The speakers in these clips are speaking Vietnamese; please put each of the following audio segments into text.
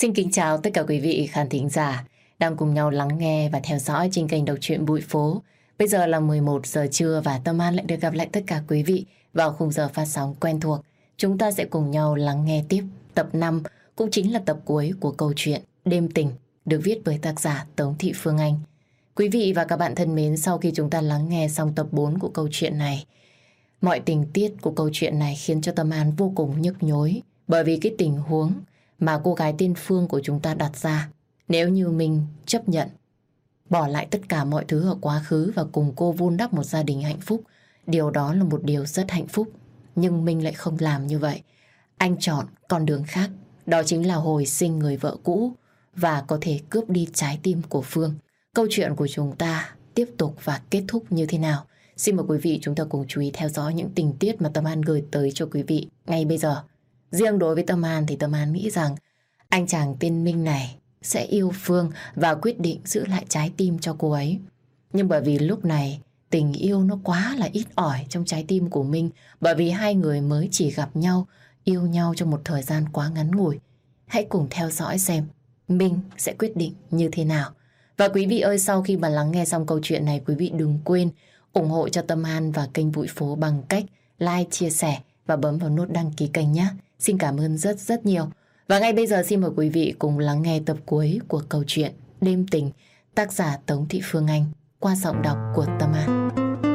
Xin kính chào tất cả quý vị khán thính giả đang cùng nhau lắng nghe và theo dõi trên kênh đọc truyện Bụi Phố. Bây giờ là 11 giờ trưa và Tâm An lại được gặp lại tất cả quý vị vào khung giờ phát sóng quen thuộc. Chúng ta sẽ cùng nhau lắng nghe tiếp tập 5, cũng chính là tập cuối của câu chuyện Đêm Tình, được viết bởi tác giả Tống Thị Phương Anh. Quý vị và các bạn thân mến, sau khi chúng ta lắng nghe xong tập 4 của câu chuyện này, mọi tình tiết của câu chuyện này khiến cho Tâm An vô cùng nhức nhối, bởi vì cái tình huống mà cô gái tên Phương của chúng ta đặt ra, nếu như mình chấp nhận bỏ lại tất cả mọi thứ ở quá khứ và cùng cô vun đắp một gia đình hạnh phúc, điều đó là một điều rất hạnh phúc. Nhưng mình lại không làm như vậy. Anh chọn con đường khác, đó chính là hồi sinh người vợ cũ và có thể cướp đi trái tim của Phương. Câu chuyện của chúng ta tiếp tục và kết thúc như thế nào? Xin mời quý vị chúng ta cùng chú ý theo dõi những tình tiết mà Tâm An gửi tới cho quý vị ngay bây giờ. Riêng đối với Tâm An thì Tâm An nghĩ rằng anh chàng tên Minh này sẽ yêu Phương và quyết định giữ lại trái tim cho cô ấy. Nhưng bởi vì lúc này tình yêu nó quá là ít ỏi trong trái tim của Minh, bởi vì hai người mới chỉ gặp nhau, yêu nhau trong một thời gian quá ngắn ngủi. Hãy cùng theo dõi xem Minh sẽ quyết định như thế nào. Và quý vị ơi, sau khi mà lắng nghe xong câu chuyện này, quý vị đừng quên ủng hộ cho Tâm An và kênh Bụi Phố bằng cách like, chia sẻ và bấm vào nút đăng ký kênh nhé. Xin cảm ơn rất rất nhiều. Và ngay bây giờ xin mời quý vị cùng lắng nghe tập cuối của câu chuyện Đêm Tình, tác giả Tống Thị Phương Anh qua giọng đọc của Tâm An.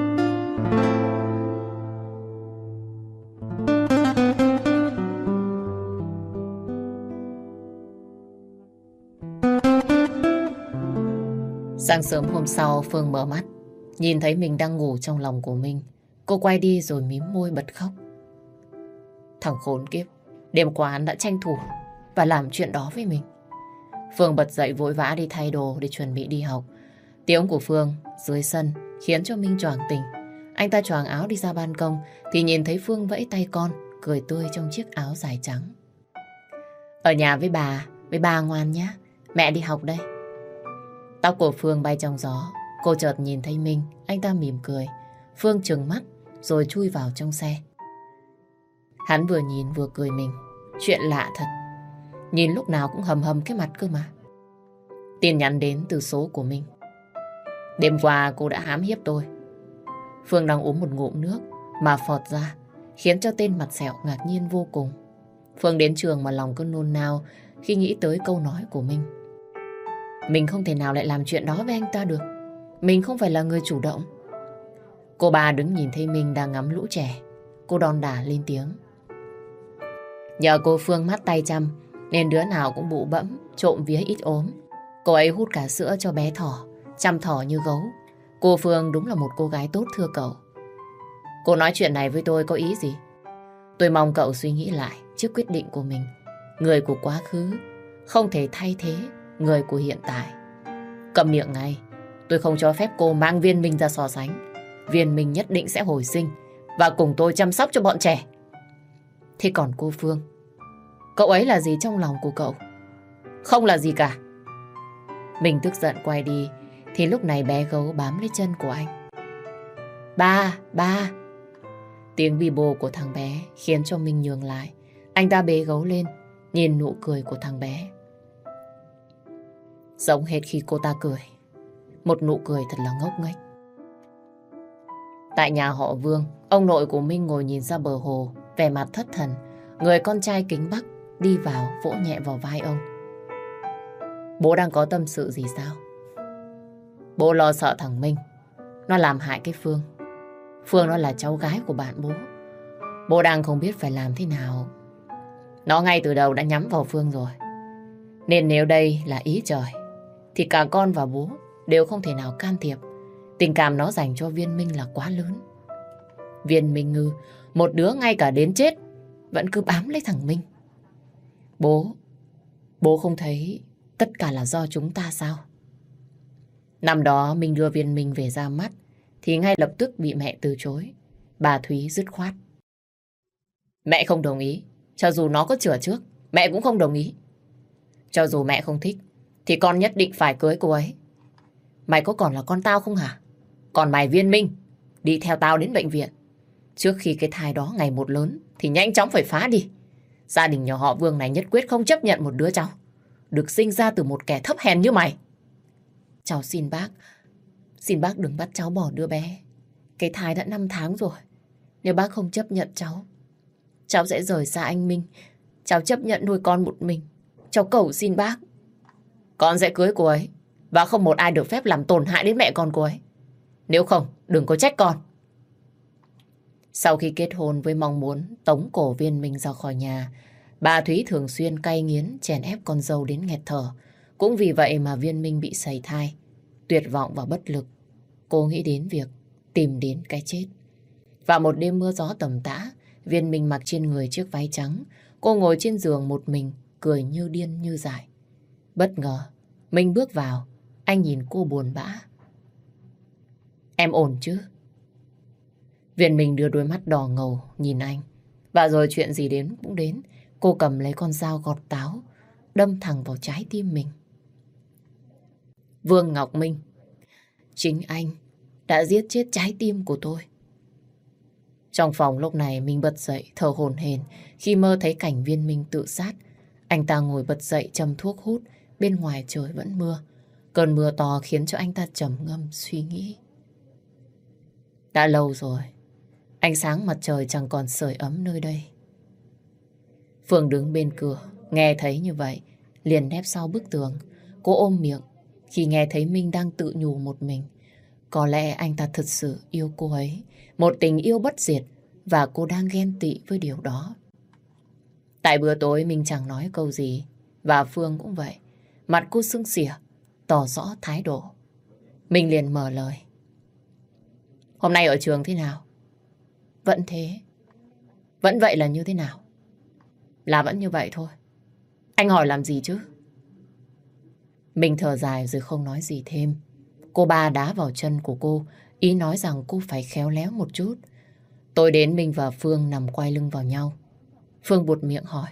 Sáng sớm hôm sau, Phương mở mắt, nhìn thấy mình đang ngủ trong lòng của mình. Cô quay đi rồi mím môi bật khóc. Thằng khốn kiếp, đêm qua hắn đã tranh thủ và làm chuyện đó với mình. Phương bật dậy vội vã đi thay đồ để chuẩn bị đi học. Tiếng của Phương dưới sân khiến cho Minh choàng tỉnh. Anh ta choàng áo đi ra ban công thì nhìn thấy Phương vẫy tay con, cười tươi trong chiếc áo dài trắng. Ở nhà với bà ngoan nhé, mẹ đi học đây. Tóc của Phương bay trong gió. Cô chợt nhìn thấy Minh, anh ta mỉm cười. Phương trừng mắt rồi chui vào trong xe. Hắn vừa nhìn vừa cười mình. Chuyện lạ thật, nhìn lúc nào cũng hầm hầm cái mặt cơ mà. Tin nhắn đến từ số của Minh. Đêm qua cô đã hãm hiếp tôi. Phương đang uống một ngụm nước mà phọt ra, khiến cho tên mặt sẹo ngạc nhiên vô cùng. Phương đến trường mà lòng cứ nôn nao khi nghĩ tới câu nói của Minh. Mình không thể nào lại làm chuyện đó với anh ta được. Mình không phải là người chủ động. Cô bà đứng nhìn thấy Minh đang ngắm lũ trẻ. Cô đon đả lên tiếng. Nhờ cô Phương mắt tay chăm nên đứa nào cũng bụ bẫm, trộm vía ít ốm. Cô ấy hút cả sữa cho bé thỏ, chăm thỏ như gấu. Cô Phương đúng là một cô gái tốt thưa cậu. Cô nói chuyện này với tôi có ý gì? Tôi mong cậu suy nghĩ lại trước quyết định của mình. Người của quá khứ không thể thay thế người của hiện tại. Cầm miệng ngay. Tôi không cho phép cô mang Viên Minh ra so sánh. Viên Minh nhất định sẽ hồi sinh và cùng tôi chăm sóc cho bọn trẻ. Thế còn cô Phương, cậu ấy là gì trong lòng của cậu? Không là gì cả. Mình tức giận quay đi thì lúc này bé gấu bám lấy chân của anh. Ba. Tiếng bì bô của thằng bé khiến cho mình nhường lại. Anh ta bế gấu lên, nhìn nụ cười của thằng bé. Giống hệt khi cô ta cười. Một nụ cười thật là ngốc nghếch. Tại nhà họ Vương, ông nội của Minh ngồi nhìn ra bờ hồ, vẻ mặt thất thần. Người con trai kính Bắc đi vào vỗ nhẹ vào vai ông. Bố đang có tâm sự gì sao? Bố lo sợ thằng Minh nó làm hại cái Phương. Phương nó là cháu gái của bạn bố. Bố đang không biết phải làm thế nào. Nó ngay từ đầu đã nhắm vào Phương rồi. Nên nếu đây là ý trời thì cả con và bố đều không thể nào can thiệp. Tình cảm nó dành cho Viên Minh là quá lớn. Viên Minh Ngư, một đứa ngay cả đến chết vẫn cứ bám lấy thằng Minh. Bố không thấy tất cả là do chúng ta sao? Năm đó mình đưa Viên Minh về ra mắt thì ngay lập tức bị mẹ từ chối. Bà Thúy dứt khoát. Mẹ không đồng ý. Cho dù nó có chữa trước, mẹ cũng không đồng ý. Cho dù mẹ không thích thì con nhất định phải cưới cô ấy. Mày có còn là con tao không hả? Còn mày Viên Minh, đi theo tao đến bệnh viện. Trước khi cái thai đó ngày một lớn thì nhanh chóng phải phá đi. Gia đình nhà họ Vương này nhất quyết không chấp nhận một đứa cháu. được sinh ra từ một kẻ thấp hèn như mày. Cháu xin bác đừng bắt cháu bỏ đứa bé. Cái thai đã 5 tháng rồi. Nếu bác không chấp nhận cháu sẽ rời xa anh Minh. Cháu chấp nhận nuôi con một mình. Cháu cầu xin bác. Con sẽ cưới cô ấy. Và không một ai được phép làm tổn hại đến mẹ con cô ấy. Nếu không, đừng có trách con. Sau khi kết hôn với mong muốn tống cổ Viên Minh ra khỏi nhà, bà Thúy thường xuyên cay nghiến chèn ép con dâu đến nghẹt thở. Cũng vì vậy mà Viên Minh bị sảy thai. Tuyệt vọng và bất lực, cô nghĩ đến việc tìm đến cái chết. Và một đêm mưa gió tầm tã, Viên Minh mặc trên người chiếc váy trắng. Cô ngồi trên giường một mình, cười như điên như dại. Bất ngờ, Minh bước vào. Anh nhìn cô buồn bã. Em ổn chứ? Viên Minh đưa đôi mắt đỏ ngầu nhìn anh. Và rồi chuyện gì đến cũng đến. Cô cầm lấy con dao gọt táo, đâm thẳng vào trái tim mình. Vương Ngọc Minh, chính anh đã giết chết trái tim của tôi. Trong phòng lúc này mình bật dậy thở hổn hển khi mơ thấy cảnh Viên Minh tự sát. Anh ta ngồi bật dậy châm thuốc hút, bên ngoài trời vẫn mưa. Cơn mưa to khiến cho anh ta trầm ngâm suy nghĩ. Đã lâu rồi, ánh sáng mặt trời chẳng còn sưởi ấm nơi đây. Phương đứng bên cửa, nghe thấy như vậy, liền nép sau bức tường. Cô ôm miệng khi nghe thấy Minh đang tự nhủ một mình. Có lẽ anh ta thật sự yêu cô ấy, một tình yêu bất diệt, và cô đang ghen tị với điều đó. Tại bữa tối Minh chẳng nói câu gì, và Phương cũng vậy. Mặt cô sưng xỉa, tỏ rõ thái độ. Minh liền mở lời. Hôm nay ở trường thế nào? Vẫn thế. Vẫn vậy là như thế nào? Là vẫn như vậy thôi. Anh hỏi làm gì chứ? Minh thở dài rồi không nói gì thêm. Cô ba đá vào chân của cô, ý nói rằng cô phải khéo léo một chút. Tối đến Minh và Phương nằm quay lưng vào nhau. Phương buột miệng hỏi.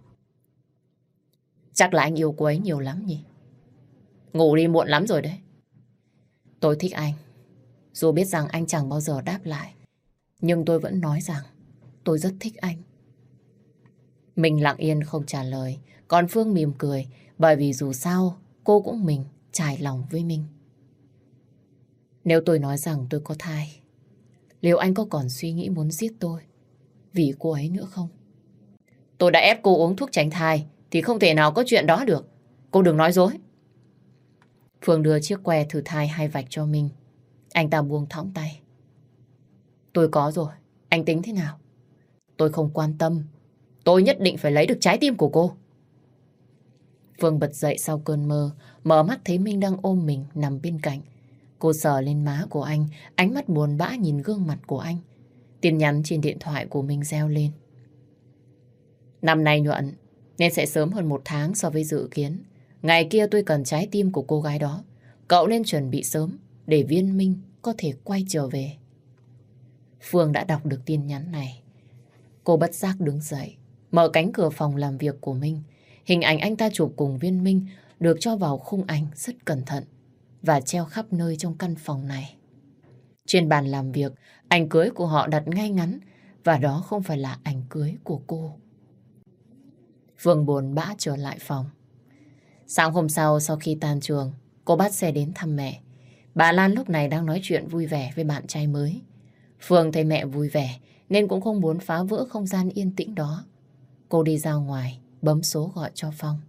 Chắc là anh yêu cô ấy nhiều lắm nhỉ? Ngủ đi muộn lắm rồi đấy. Tôi thích anh. Dù biết rằng anh chẳng bao giờ đáp lại, nhưng tôi vẫn nói rằng tôi rất thích anh. Mình lặng yên không trả lời, còn Phương mỉm cười, bởi vì dù sao cô cũng mình trải lòng với mình. Nếu tôi nói rằng tôi có thai, liệu anh có còn suy nghĩ muốn giết tôi vì cô ấy nữa không? Tôi đã ép cô uống thuốc tránh thai thì không thể nào có chuyện đó được. Cô đừng nói dối. Phương đưa chiếc que thử thai 2 vạch cho mình. Anh ta buông thõng tay. Tôi có rồi, anh tính thế nào? Tôi không quan tâm. Tôi nhất định phải lấy được trái tim của cô. Phương bật dậy sau cơn mơ, mở mắt thấy Minh đang ôm mình nằm bên cạnh. Cô sờ lên má của anh, ánh mắt buồn bã nhìn gương mặt của anh. Tin nhắn trên điện thoại của mình reo lên. Năm nay nhuận, nên sẽ sớm hơn 1 tháng so với dự kiến. Ngày kia tôi cần trái tim của cô gái đó. Cậu nên chuẩn bị sớm để Viên Minh có thể quay trở về. Phương đã đọc được tin nhắn này. Cô bất giác đứng dậy, mở cánh cửa phòng làm việc của Minh. Hình ảnh anh ta chụp cùng Viên Minh được cho vào khung ảnh rất cẩn thận và treo khắp nơi trong căn phòng này. Trên bàn làm việc, ảnh cưới của họ đặt ngay ngắn và đó không phải là ảnh cưới của cô. Phương buồn bã trở lại phòng. Sáng hôm sau khi tan trường, cô bắt xe đến thăm mẹ. Bà Lan lúc này đang nói chuyện vui vẻ với bạn trai mới. Phương thấy mẹ vui vẻ nên cũng không muốn phá vỡ không gian yên tĩnh đó. Cô đi ra ngoài, bấm số gọi cho Phong.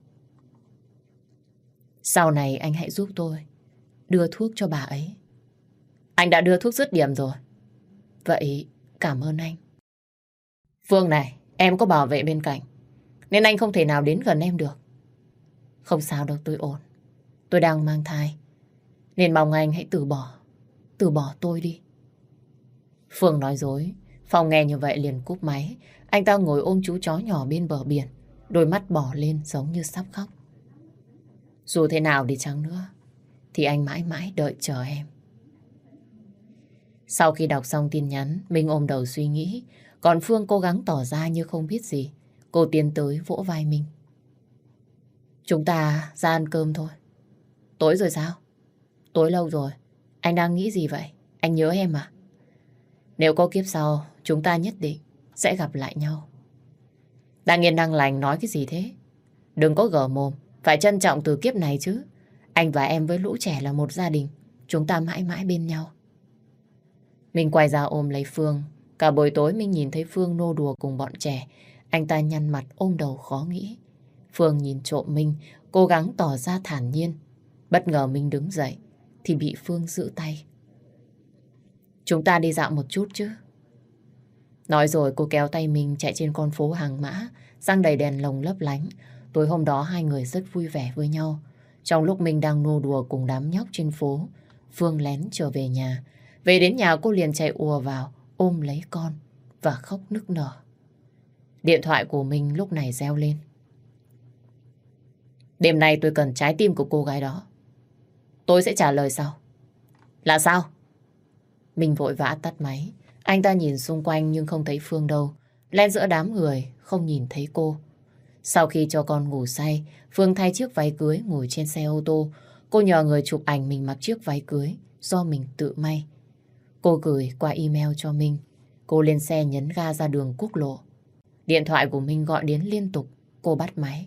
Sau này anh hãy giúp tôi đưa thuốc cho bà ấy. Anh đã đưa thuốc dứt điểm rồi. Vậy cảm ơn anh. Phương này, em có bảo vệ bên cạnh nên anh không thể nào đến gần em được. Không sao đâu, tôi ổn. Tôi đang mang thai nên mong anh hãy từ bỏ tôi đi. Phương nói dối. Phong nghe như vậy liền cúp máy. Anh ta ngồi ôm chú chó nhỏ bên bờ biển, đôi mắt bỏ lên giống như sắp khóc. Dù thế nào đi chăng nữa thì anh mãi mãi đợi chờ em. Sau khi đọc xong tin nhắn, Minh ôm đầu suy nghĩ, còn Phương cố gắng tỏ ra như không biết gì. Cô tiến tới vỗ vai Minh. Chúng ta ra ăn cơm thôi. Tối rồi sao? Tối lâu rồi. Anh đang nghĩ gì vậy? Anh nhớ em à? Nếu có kiếp sau, chúng ta nhất định sẽ gặp lại nhau. Đang yên đang lành nói cái gì thế? Đừng có gở mồm, Phải trân trọng từ kiếp này chứ. Anh và em với lũ trẻ là một gia đình. Chúng ta mãi mãi bên nhau. Mình quay ra ôm lấy Phương. Cả buổi tối mình nhìn thấy Phương nô đùa cùng bọn trẻ. Anh ta nhăn mặt ôm đầu khó nghĩ. Phương nhìn trộm mình, cố gắng tỏ ra thản nhiên. Bất ngờ mình đứng dậy thì bị Phương giữ tay. Chúng ta đi dạo một chút chứ. Nói rồi cô kéo tay mình chạy trên con phố Hàng Mã, sang đầy đèn lồng lấp lánh. Tối hôm đó hai người rất vui vẻ với nhau. Trong lúc mình đang nô đùa cùng đám nhóc trên phố, Phương lén trở về nhà. Về đến nhà cô liền chạy ùa vào, ôm lấy con và khóc nức nở. Điện thoại của mình lúc này reo lên. Đêm nay tôi cần trái tim của cô gái đó. Tôi sẽ trả lời sau. Là sao? Mình vội vã tắt máy. Anh ta nhìn xung quanh nhưng không thấy Phương đâu. Len giữa đám người, không nhìn thấy cô. Sau khi cho con ngủ say, Phương thay chiếc váy cưới ngồi trên xe ô tô. Cô nhờ người chụp ảnh mình mặc chiếc váy cưới do mình tự may. Cô gửi qua email cho mình. Cô lên xe nhấn ga ra đường quốc lộ. Điện thoại của mình gọi đến liên tục. Cô bắt máy.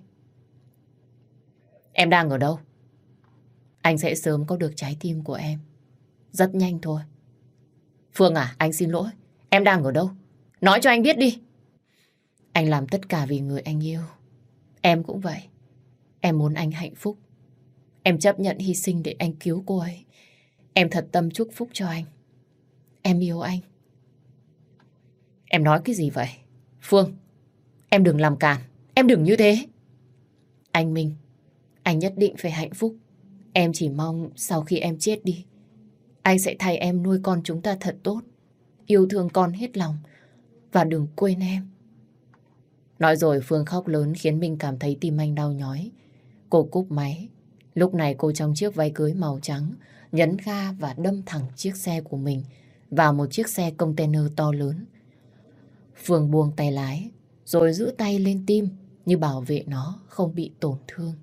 Em đang ở đâu? Anh sẽ sớm có được trái tim của em. Rất nhanh thôi. Phương à, anh xin lỗi. Em đang ở đâu? Nói cho anh biết đi. Anh làm tất cả vì người anh yêu. Em cũng vậy. Em muốn anh hạnh phúc. Em chấp nhận hy sinh để anh cứu cô ấy. Em thật tâm chúc phúc cho anh. Em yêu anh. Em nói cái gì vậy? Phương, em đừng làm càn. Em đừng như thế. Anh Minh, anh nhất định phải hạnh phúc. Em chỉ mong sau khi em chết đi, anh sẽ thay em nuôi con chúng ta thật tốt. Yêu thương con hết lòng. Và đừng quên em. Nói rồi Phương khóc lớn khiến mình cảm thấy tim anh đau nhói. Cô cúp máy. Lúc này cô trong chiếc váy cưới màu trắng, nhấn ga và đâm thẳng chiếc xe của mình vào một chiếc xe container to lớn. Phương buông tay lái, rồi giữ tay lên tim như bảo vệ nó không bị tổn thương.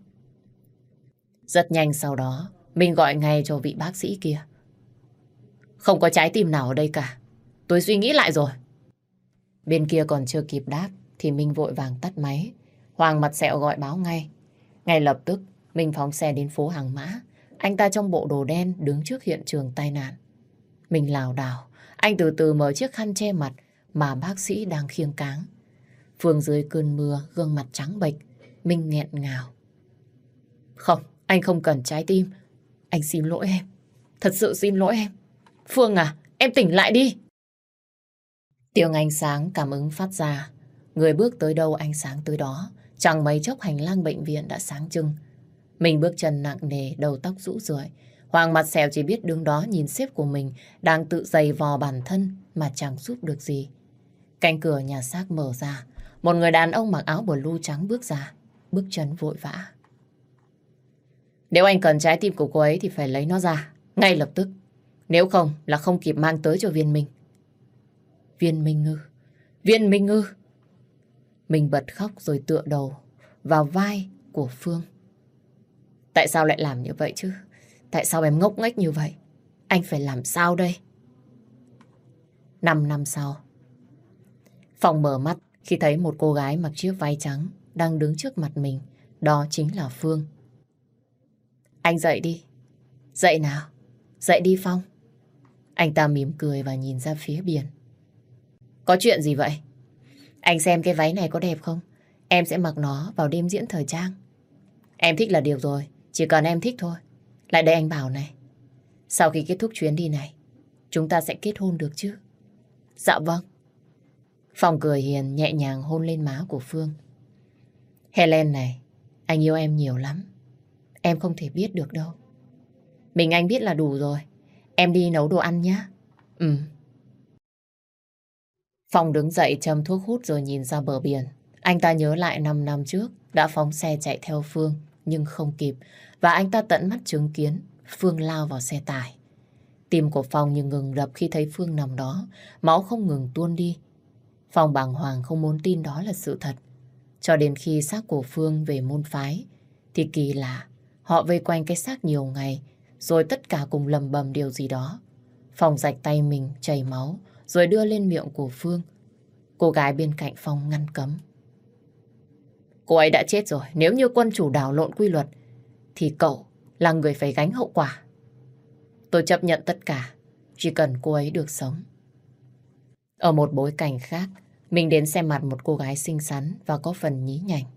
Rất nhanh sau đó, mình gọi ngay cho vị bác sĩ kia. Không có trái tim nào ở đây cả. Tôi suy nghĩ lại rồi. Bên kia còn chưa kịp đáp thì mình vội vàng tắt máy. Hoàng mặt sẹo gọi báo ngay. Ngay lập tức, mình phóng xe đến phố Hàng Mã. Anh ta trong bộ đồ đen đứng trước hiện trường tai nạn. Mình lảo đảo, anh từ từ mở chiếc khăn che mặt mà bác sĩ đang khiêng cáng. Phương dưới cơn mưa, gương mặt trắng bệch, mình nghẹn ngào. Không, anh không cần trái tim. Anh xin lỗi em. Thật sự xin lỗi em. Phương à, em tỉnh lại đi. Tiếng ánh sáng cảm ứng phát ra. Người bước tới đâu ánh sáng tới đó. Chẳng mấy chốc hành lang bệnh viện đã sáng trưng. Mình bước chân nặng nề, đầu tóc rũ rượi. Hoàng mặt sẹo chỉ biết đứng đó nhìn sếp của mình đang tự giày vò bản thân mà chẳng giúp được gì. Cánh cửa nhà xác mở ra. Một người đàn ông mặc áo blue trắng bước ra. Bước chân vội vã. Nếu anh cần trái tim của cô ấy thì phải lấy nó ra ngay lập tức. Nếu không là không kịp mang tới cho Viên Minh. Viên Minh ư? Viên Minh ư? Mình bật khóc rồi tựa đầu vào vai của Phương. Tại sao lại làm như vậy chứ? Tại sao em ngốc nghếch như vậy? Anh phải làm sao đây? 5 năm sau, Phong mở mắt khi thấy một cô gái mặc chiếc váy trắng đang đứng trước mặt mình. Đó chính là Phương. Anh dậy đi. Dậy nào. Dậy đi Phong. Anh ta mỉm cười và nhìn ra phía biển. Có chuyện gì vậy? Anh xem cái váy này có đẹp không? Em sẽ mặc nó vào đêm diễn thời trang. Em thích là được rồi. Chỉ cần em thích thôi. Lại đây anh bảo này. Sau khi kết thúc chuyến đi này, chúng ta sẽ kết hôn được chứ? Dạ vâng. Phong cười hiền nhẹ nhàng hôn lên má của Phương. Helen này, anh yêu em nhiều lắm. Em không thể biết được đâu. Mình anh biết là đủ rồi. Em đi nấu đồ ăn nhé. Ừ. Phong đứng dậy châm thuốc hút rồi nhìn ra bờ biển. Anh ta nhớ lại 5 năm trước đã phóng xe chạy theo Phương nhưng không kịp. Và anh ta tận mắt chứng kiến Phương lao vào xe tải. Tim của Phong như ngừng đập khi thấy Phương nằm đó. Máu không ngừng tuôn đi. Phong bàng hoàng không muốn tin đó là sự thật. Cho đến khi xác của Phương về môn phái thì kỳ lạ. Họ vây quanh cái xác nhiều ngày rồi tất cả cùng lầm bầm điều gì đó. Phong rạch tay mình chảy máu rồi đưa lên miệng của Phương. Cô gái bên cạnh Phong ngăn cấm. Cô ấy đã chết rồi. Nếu như quân chủ đảo lộn quy luật thì cậu là người phải gánh hậu quả. Tôi chấp nhận tất cả, chỉ cần cô ấy được sống. Ở một bối cảnh khác, mình đến xem mặt một cô gái xinh xắn và có phần nhí nhảnh.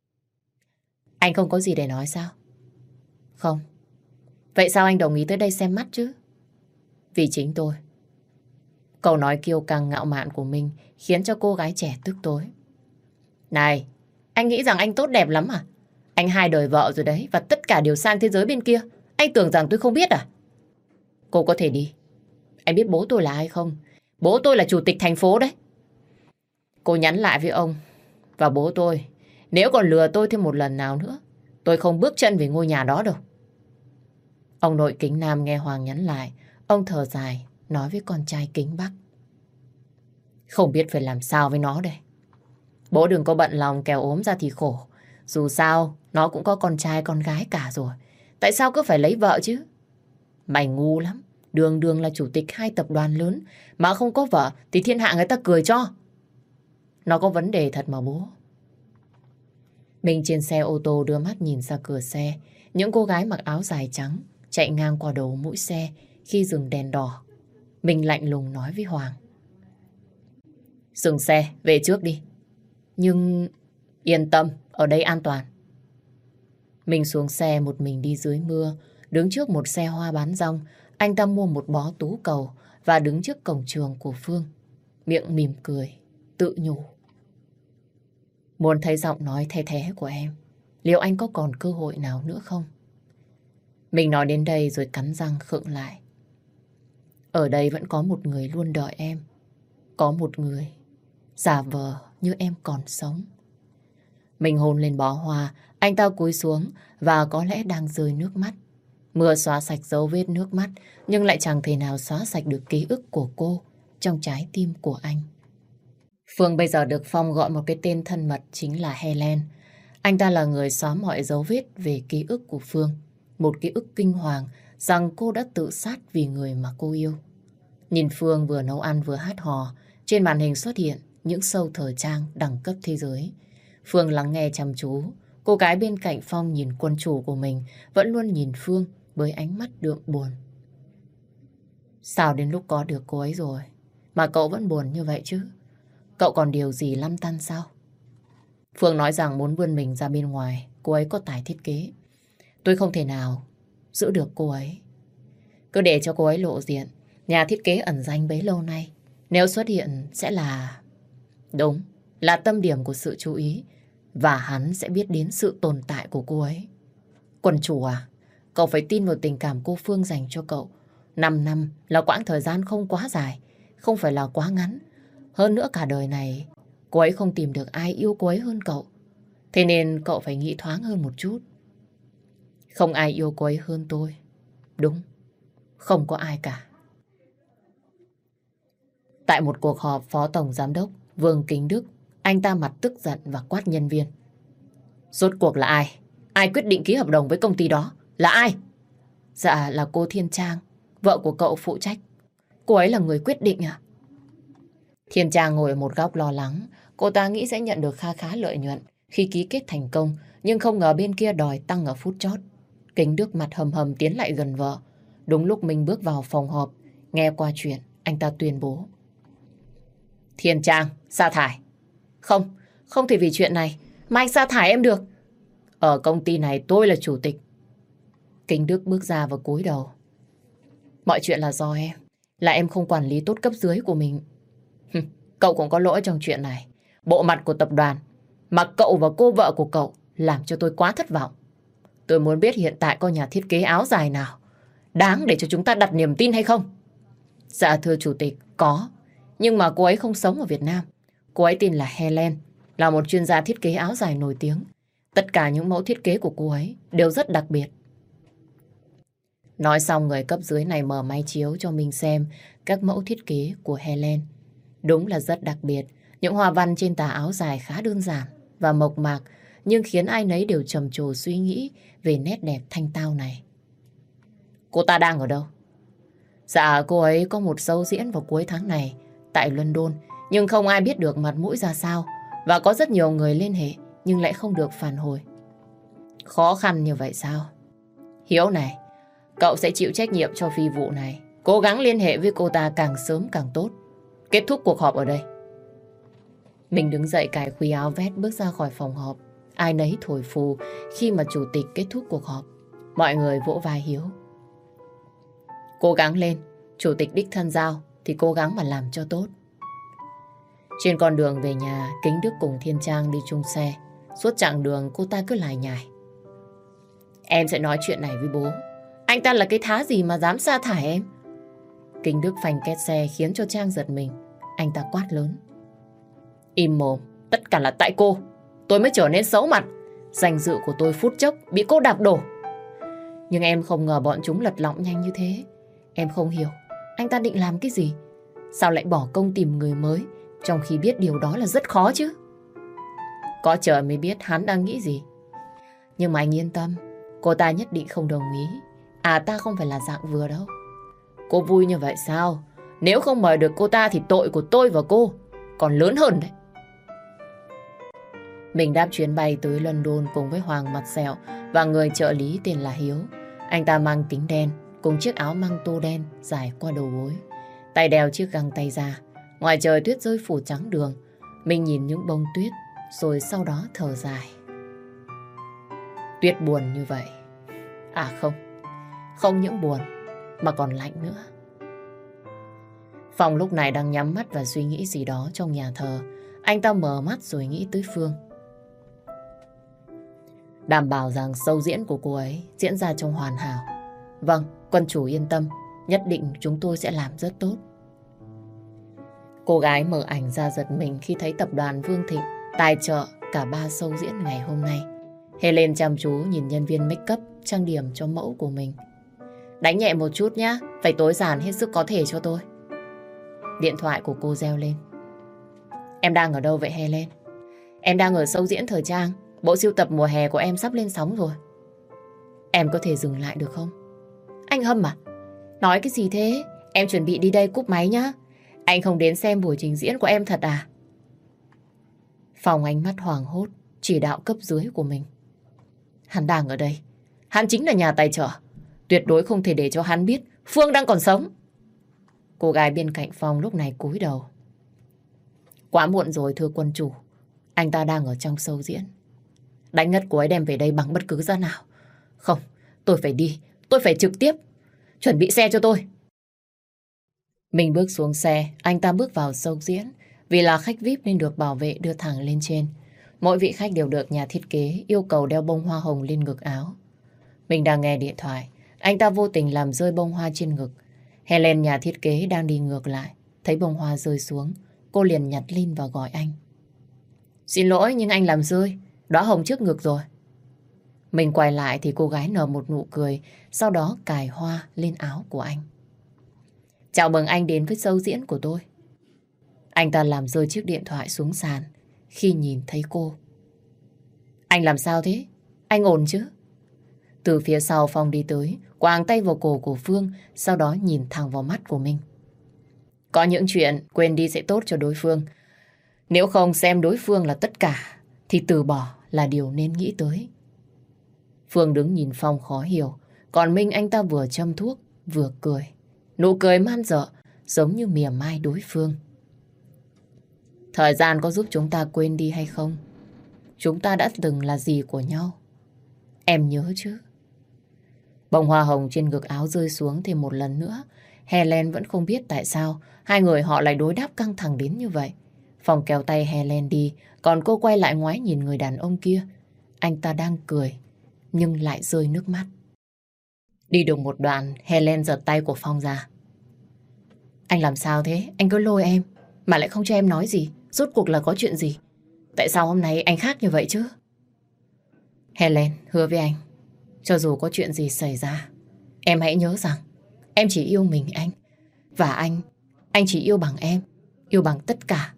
Anh không có gì để nói sao? Không. Vậy sao anh đồng ý tới đây xem mắt chứ? Vì chính tôi. Câu nói kiêu căng ngạo mạn của mình khiến cho cô gái trẻ tức tối. Này, anh nghĩ rằng anh tốt đẹp lắm à? Anh 2 đời vợ rồi đấy, và tất cả đều sang thế giới bên kia. Anh tưởng rằng tôi không biết à? Cô có thể đi. Anh biết bố tôi là ai không? Bố tôi là chủ tịch thành phố đấy. Cô nhắn lại với ông và bố tôi. Nếu còn lừa tôi thêm một lần nào nữa, tôi không bước chân về ngôi nhà đó đâu. Ông nội Kính Nam nghe Hoàng nhắn lại. Ông thở dài, nói với con trai Kính Bắc. Không biết phải làm sao với nó đây. Bố đừng có bận lòng, kẻo ốm ra thì khổ. Dù sao, nó cũng có con trai con gái cả rồi. Tại sao cứ phải lấy vợ chứ? Mày ngu lắm. Đường đường là chủ tịch 2 tập đoàn lớn, mà không có vợ thì thiên hạ người ta cười cho. Nó có vấn đề thật mà bố. Mình trên xe ô tô đưa mắt nhìn ra cửa xe. Những cô gái mặc áo dài trắng chạy ngang qua đầu mũi xe khi dừng đèn đỏ. Mình lạnh lùng nói với Hoàng. Dừng xe, về trước đi. Nhưng yên tâm, ở đây an toàn. Mình xuống xe một mình đi dưới mưa, đứng trước một xe hoa bán rong. Anh ta mua một bó tú cầu và đứng trước cổng trường của Phương. Miệng mỉm cười, tự nhủ. Muốn thấy giọng nói the thé của em, liệu anh có còn cơ hội nào nữa không? Mình nói đến đây rồi cắn răng khựng lại. Ở đây vẫn có một người luôn đợi em. Có một người giả vờ như em còn sống. Mình hôn lên bó hoa, anh ta cúi xuống và có lẽ đang rơi nước mắt. Mưa xóa sạch dấu vết nước mắt, nhưng lại chẳng thể nào xóa sạch được ký ức của cô trong trái tim của anh. Phương bây giờ được Phong gọi một cái tên thân mật chính là Helen. Anh ta là người xóa mọi dấu vết về ký ức của Phương. Một ký ức kinh hoàng rằng cô đã tự sát vì người mà cô yêu. Nhìn Phương vừa nấu ăn vừa hát hò, trên màn hình xuất hiện những show thời trang đẳng cấp thế giới. Phương lắng nghe chăm chú. Cô gái bên cạnh Phong nhìn quân chủ của mình vẫn luôn nhìn Phương với ánh mắt đượm buồn. Sao đến lúc có được cô ấy rồi mà cậu vẫn buồn như vậy chứ? Cậu còn điều gì lăn tăn sao? Phương nói rằng muốn vươn mình ra bên ngoài, cô ấy có tài thiết kế. Tôi không thể nào giữ được cô ấy. Cứ để cho cô ấy lộ diện, nhà thiết kế ẩn danh bấy lâu nay, nếu xuất hiện sẽ là... Đúng, là tâm điểm của sự chú ý. Và hắn sẽ biết đến sự tồn tại của cô ấy. Quân chủ à, cậu phải tin vào tình cảm cô Phương dành cho cậu. 5 năm là quãng thời gian không quá dài, không phải là quá ngắn. Hơn nữa cả đời này, cô ấy không tìm được ai yêu cô ấy hơn cậu. Thế nên cậu phải nghĩ thoáng hơn một chút. Không ai yêu cô ấy hơn tôi. Đúng, không có ai cả. Tại một cuộc họp Phó Tổng Giám đốc Vương Kính Đức, anh ta mặt tức giận và quát nhân viên. Rốt cuộc là ai? Ai quyết định ký hợp đồng với công ty đó? Là ai? Dạ là cô Thiên Trang, vợ của cậu phụ trách. Cô ấy là người quyết định à? Thiên Trang ngồi ở một góc lo lắng. Cô ta nghĩ sẽ nhận được kha khá lợi nhuận khi ký kết thành công, nhưng không ngờ bên kia đòi tăng ở phút chót. Kính Đức mặt hầm hầm tiến lại gần vợ. Đúng lúc mình bước vào phòng họp, nghe qua chuyện, anh ta tuyên bố. Thiên Trang, sa thải. Không, không thể vì chuyện này mà anh sa thải em được. Ở công ty này tôi là chủ tịch. Kính Đức bước ra và cúi đầu. Mọi chuyện là do em. Là em không quản lý tốt cấp dưới của mình. Cậu cũng có lỗi trong chuyện này. Bộ mặt của tập đoàn mà cậu và cô vợ của cậu làm cho tôi quá thất vọng. Tôi muốn biết hiện tại có nhà thiết kế áo dài nào đáng để cho chúng ta đặt niềm tin hay không? Dạ thưa chủ tịch, có. Nhưng mà cô ấy không sống ở Việt Nam. Cô ấy tên là Helen, là một chuyên gia thiết kế áo dài nổi tiếng. Tất cả những mẫu thiết kế của cô ấy đều rất đặc biệt. Nói xong, người cấp dưới này mở máy chiếu cho mình xem các mẫu thiết kế của Helen. Đúng là rất đặc biệt. Những hoa văn trên tà áo dài khá đơn giản và mộc mạc, nhưng khiến ai nấy đều trầm trồ suy nghĩ về nét đẹp thanh tao này. Cô ta đang ở đâu? Dạ, cô ấy có một show diễn vào cuối tháng này tại London, nhưng không ai biết được mặt mũi ra sao, và có rất nhiều người liên hệ nhưng lại không được phản hồi. Khó khăn như vậy sao? Hiếu này, cậu sẽ chịu trách nhiệm cho phi vụ này. Cố gắng liên hệ với cô ta càng sớm càng tốt. Kết thúc cuộc họp ở đây. Mình đứng dậy cài khuy áo vest bước ra khỏi phòng họp. Ai nấy thổi phù khi mà chủ tịch kết thúc cuộc họp. Mọi người vỗ vai Hiếu. Cố gắng lên, chủ tịch đích thân giao thì cố gắng mà làm cho tốt. Trên con đường về nhà, Kính Đức cùng Thiên Trang đi chung xe. Suốt chặng đường cô ta cứ lải nhải. Em sẽ nói chuyện này với bố. Anh ta là cái thá gì mà dám sa thải em? Kính Đức phanh két xe khiến cho Trang giật mình. Anh ta quát lớn. Im mồm, tất cả là tại cô. Tôi mới trở nên xấu mặt. Danh dự của tôi phút chốc bị cô đạp đổ. Nhưng em không ngờ bọn chúng lật lọng nhanh như thế. Em không hiểu anh ta định làm cái gì. Sao lại bỏ công tìm người mới, trong khi biết điều đó là rất khó chứ. Có trời mới biết hắn đang nghĩ gì. Nhưng mà anh yên tâm, cô ta nhất định không đồng ý. Ta không phải là dạng vừa đâu. Cô vui như vậy sao? Nếu không mời được cô ta thì tội của tôi và cô còn lớn hơn đấy. Mình đáp chuyến bay tới London cùng với Hoàng mặt sẹo và người trợ lý tên là Hiếu. Anh ta mang kính đen cùng chiếc áo măng tô đen dài qua đầu gối, tay đeo chiếc găng tay ra. Ngoài trời tuyết rơi phủ trắng đường. Mình nhìn những bông tuyết rồi sau đó thở dài. Tuyết buồn như vậy. Không những buồn mà còn lạnh nữa. Phong lúc này đang nhắm mắt và suy nghĩ gì đó trong nhà thờ. Anh ta mở mắt rồi nghĩ tới Phương. Đảm bảo rằng show diễn của cô ấy diễn ra trong hoàn hảo. Vâng, quân chủ yên tâm, nhất định chúng tôi sẽ làm rất tốt. Cô gái mở ảnh ra giật mình khi thấy tập đoàn Vương Thịnh tài trợ cả 3 show diễn ngày hôm nay. Helen chăm chú nhìn nhân viên make up trang điểm cho mẫu của mình. Đánh nhẹ một chút nhá, phải tối giản hết sức có thể cho tôi. Điện thoại của cô reo lên. Em đang ở đâu vậy Helen? Em đang ở show diễn thời trang. Bộ sưu tập mùa hè của em sắp lên sóng rồi. Em có thể dừng lại được không? Anh Hâm à? Nói cái gì thế? Em chuẩn bị đi đây, cúp máy nhá. Anh không đến xem buổi trình diễn của em thật à? Phong ánh mắt hoảng hốt chỉ đạo cấp dưới của mình. Hắn đang ở đây. Hắn chính là nhà tài trợ. Tuyệt đối không thể để cho hắn biết Phương đang còn sống. Cô gái bên cạnh Phong lúc này cúi đầu. Quá muộn rồi thưa quân chủ. Anh ta đang ở trong show diễn. Đánh ngất cô ấy đem về đây bằng bất cứ giá nào. Không, tôi phải đi. Tôi phải trực tiếp. Chuẩn bị xe cho tôi. Mình bước xuống xe. Anh ta bước vào show diễn. Vì là khách VIP nên được bảo vệ đưa thẳng lên trên. Mỗi vị khách đều được nhà thiết kế yêu cầu đeo bông hoa hồng lên ngực áo. Mình đang nghe điện thoại. Anh ta vô tình làm rơi bông hoa trên ngực. Helen nhà thiết kế đang đi ngược lại. Thấy bông hoa rơi xuống, cô liền nhặt lên và gọi anh. Xin lỗi nhưng anh làm rơi đóa hồng trước ngực rồi. Mình quay lại thì cô gái nở một nụ cười, sau đó cài hoa lên áo của anh. Chào mừng anh đến với show diễn của tôi. Anh ta làm rơi chiếc điện thoại xuống sàn khi nhìn thấy cô. Anh làm sao thế? Anh ổn chứ? Từ phía sau Phong đi tới, quàng tay vào cổ của Phương, sau đó nhìn thẳng vào mắt của mình. Có những chuyện quên đi sẽ tốt cho đối phương. Nếu không xem đối phương là tất cả, thì từ bỏ là điều nên nghĩ tới. Phương đứng nhìn Phong khó hiểu, còn Minh anh ta vừa châm thuốc, vừa cười. Nụ cười man dợ, giống như mỉa mai đối phương. Thời gian có giúp chúng ta quên đi hay không? Chúng ta đã từng là gì của nhau? Em nhớ chứ? Bông hoa hồng trên ngực áo rơi xuống thêm một lần nữa. Helen vẫn không biết tại sao hai người họ lại đối đáp căng thẳng đến như vậy. Phong kéo tay Helen đi, còn cô quay lại ngoái nhìn người đàn ông kia. Anh ta đang cười, nhưng lại rơi nước mắt. Đi được một đoạn, Helen giật tay của Phong ra. Anh làm sao thế? Anh cứ lôi em, mà lại không cho em nói gì. Rốt cuộc là có chuyện gì? Tại sao hôm nay anh khác như vậy chứ? Helen, hứa với anh, cho dù có chuyện gì xảy ra, em hãy nhớ rằng em chỉ yêu mình anh. Và anh chỉ yêu bằng em, yêu bằng tất cả.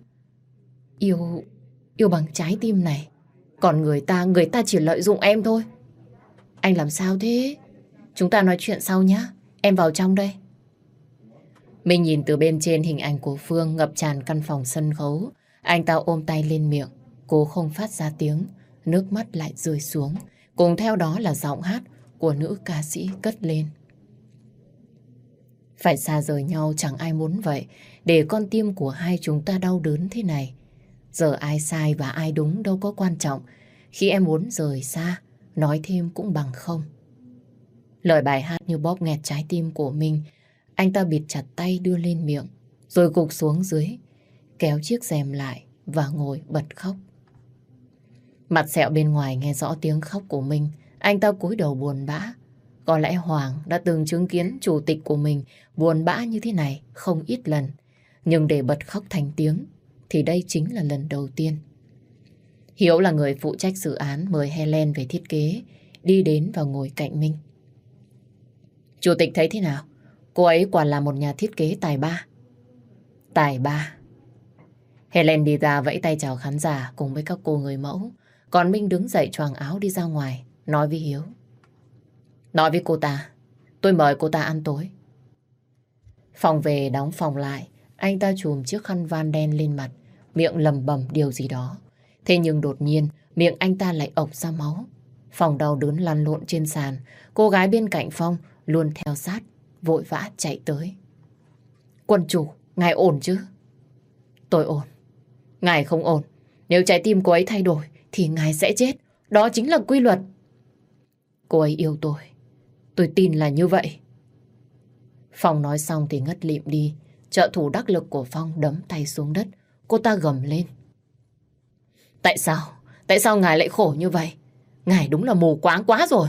Yêu bằng trái tim này. Còn người ta chỉ lợi dụng em thôi. Anh làm sao thế? Chúng ta nói chuyện sau nhé. Em vào trong đây. Mình nhìn từ bên trên hình ảnh của Phương ngập tràn căn phòng sân khấu. Anh ta ôm tay lên miệng. Cô không phát ra tiếng. nước mắt lại rơi xuống. Cùng theo đó là giọng hát của nữ ca sĩ cất lên. Phải xa rời nhau chẳng ai muốn vậy, để con tim của hai chúng ta đau đớn thế này. Giờ ai sai và ai đúng đâu có quan trọng. Khi em muốn rời xa, nói thêm cũng bằng không. Lời bài hát như bóp nghẹt trái tim của mình. Anh ta bịt chặt tay đưa lên miệng, rồi gục xuống dưới, kéo chiếc rèm lại và ngồi bật khóc. Mặt sẹo bên ngoài nghe rõ tiếng khóc của mình. Anh ta cúi đầu buồn bã. Có lẽ Hoàng đã từng chứng kiến chủ tịch của mình buồn bã như thế này không ít lần. Nhưng để bật khóc thành tiếng thì đây chính là lần đầu tiên. Hiếu là người phụ trách dự án mời Helen về thiết kế, đi đến và ngồi cạnh Minh. Chủ tịch thấy thế nào? Cô ấy quả là một nhà thiết kế tài ba. Tài ba. Helen đi ra vẫy tay chào khán giả cùng với các cô người mẫu. Còn Minh đứng dậy choàng áo đi ra ngoài, nói với Hiếu. Nói với cô ta, tôi mời cô ta ăn tối. Phòng về đóng phòng lại, anh ta chùm chiếc khăn van đen lên mặt, miệng lẩm bẩm điều gì đó. Thế nhưng đột nhiên, miệng anh ta lại ộc ra máu. Phong đau đớn lăn lộn trên sàn, cô gái bên cạnh Phong luôn theo sát, vội vã chạy tới. Quân chủ, ngài ổn chứ? Tôi ổn. Ngài không ổn. Nếu trái tim cô ấy thay đổi thì ngài sẽ chết. Đó chính là quy luật. Cô ấy yêu tôi. Tôi tin là như vậy. Phong nói xong thì ngất lịm đi. Trợ thủ đắc lực của Phong đấm tay xuống đất. Cô ta gầm lên. Tại sao? Tại sao ngài lại khổ như vậy? Ngài đúng là mù quáng quá rồi.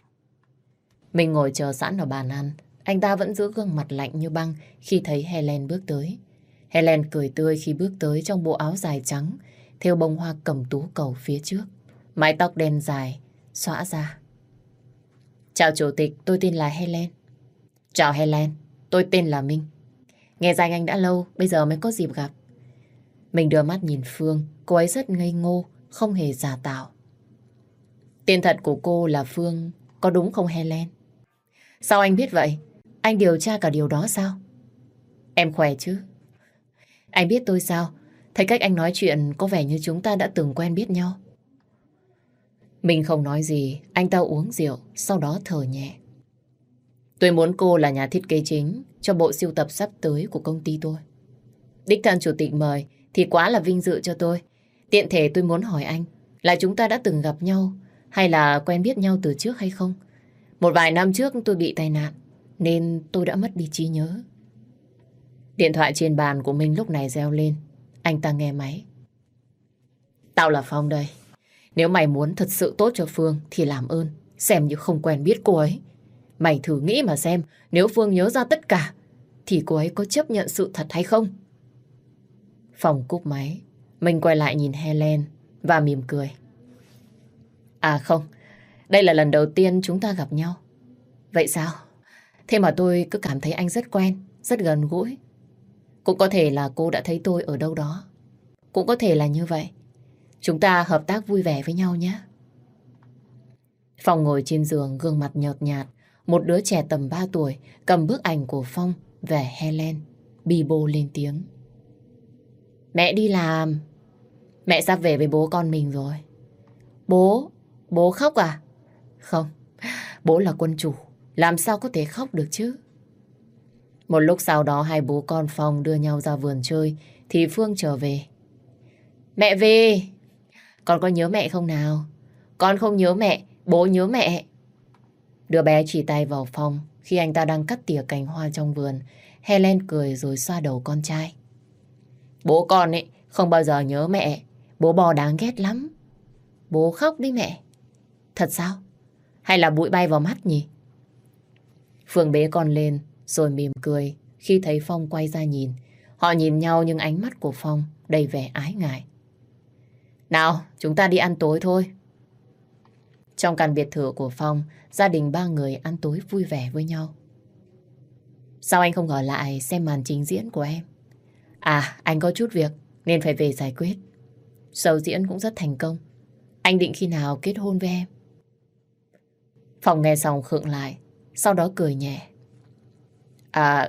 Mình ngồi chờ sẵn ở bàn ăn. Anh ta vẫn giữ gương mặt lạnh như băng khi thấy Helen bước tới. Helen cười tươi khi bước tới trong bộ áo dài trắng, thêu bông hoa cẩm tú cầu phía trước. Mái tóc đen dài, xõa ra. Chào chủ tịch, tôi tên là Helen. Chào Helen, tôi tên là Minh. Nghe danh anh đã lâu, bây giờ mới có dịp gặp. Mình đưa mắt nhìn Phương, cô ấy rất ngây ngô, không hề giả tạo. Tên thật của cô là Phương, có đúng không Helen? Sao anh biết vậy? Anh điều tra cả điều đó sao? Em khỏe chứ? Anh biết tôi sao? Thấy cách anh nói chuyện có vẻ như chúng ta đã từng quen biết nhau. Mình không nói gì, anh ta uống rượu, sau đó thở nhẹ. Tôi muốn cô là nhà thiết kế chính cho bộ sưu tập sắp tới của công ty tôi. Đích thân chủ tịch mời thì quá là vinh dự cho tôi. Tiện thể tôi muốn hỏi anh là chúng ta đã từng gặp nhau hay là quen biết nhau từ trước hay không? Một vài năm trước tôi bị tai nạn nên tôi đã mất đi trí nhớ. Điện thoại trên bàn của mình lúc này reo lên. Anh ta nghe máy. Tao là Phong đây. Nếu mày muốn thật sự tốt cho Phương thì làm ơn, xem như không quen biết cô ấy. Mày thử nghĩ mà xem, nếu Phương nhớ ra tất cả thì cô ấy có chấp nhận sự thật hay không? Phong cúp máy. Mình quay lại nhìn Helen và mỉm cười. À không, đây là lần đầu tiên chúng ta gặp nhau. Vậy sao? Thế mà tôi cứ cảm thấy anh rất quen, rất gần gũi. Cũng có thể là cô đã thấy tôi ở đâu đó. Cũng có thể là như vậy. Chúng ta hợp tác vui vẻ với nhau nhé. Phong ngồi trên giường, gương mặt nhợt nhạt. Một đứa trẻ tầm 3 tuổi cầm bức ảnh của Phong về Helen, bi bô lên tiếng. Mẹ đi làm. Mẹ sắp về với bố con mình rồi. Bố khóc à? Không, bố là quân chủ, làm sao có thể khóc được chứ? Một lúc sau đó hai bố con Phong đưa nhau ra vườn chơi thì Phương trở về. Mẹ về. Con có nhớ mẹ không nào? Con không nhớ mẹ, bố nhớ mẹ. Đứa bé chỉ tay vào Phong khi anh ta đang cắt tỉa cành hoa trong vườn. Helen cười rồi xoa đầu con trai. Bố con ấy không bao giờ nhớ mẹ. Bố bò đáng ghét lắm. Bố khóc đi mẹ. Thật sao? Hay là bụi bay vào mắt nhỉ? Phương bế con lên rồi mỉm cười khi thấy Phong quay ra nhìn. Họ nhìn nhau nhưng ánh mắt của Phong đầy vẻ ái ngại. Nào, chúng ta đi ăn tối thôi. Trong căn biệt thự của Phong, gia đình ba người ăn tối vui vẻ với nhau. Sao anh không ở lại xem màn trình diễn của em? À, anh có chút việc nên phải về giải quyết. Show diễn cũng rất thành công. Anh định khi nào kết hôn với em? Phong nghe xong khựng lại, sau đó cười nhẹ. À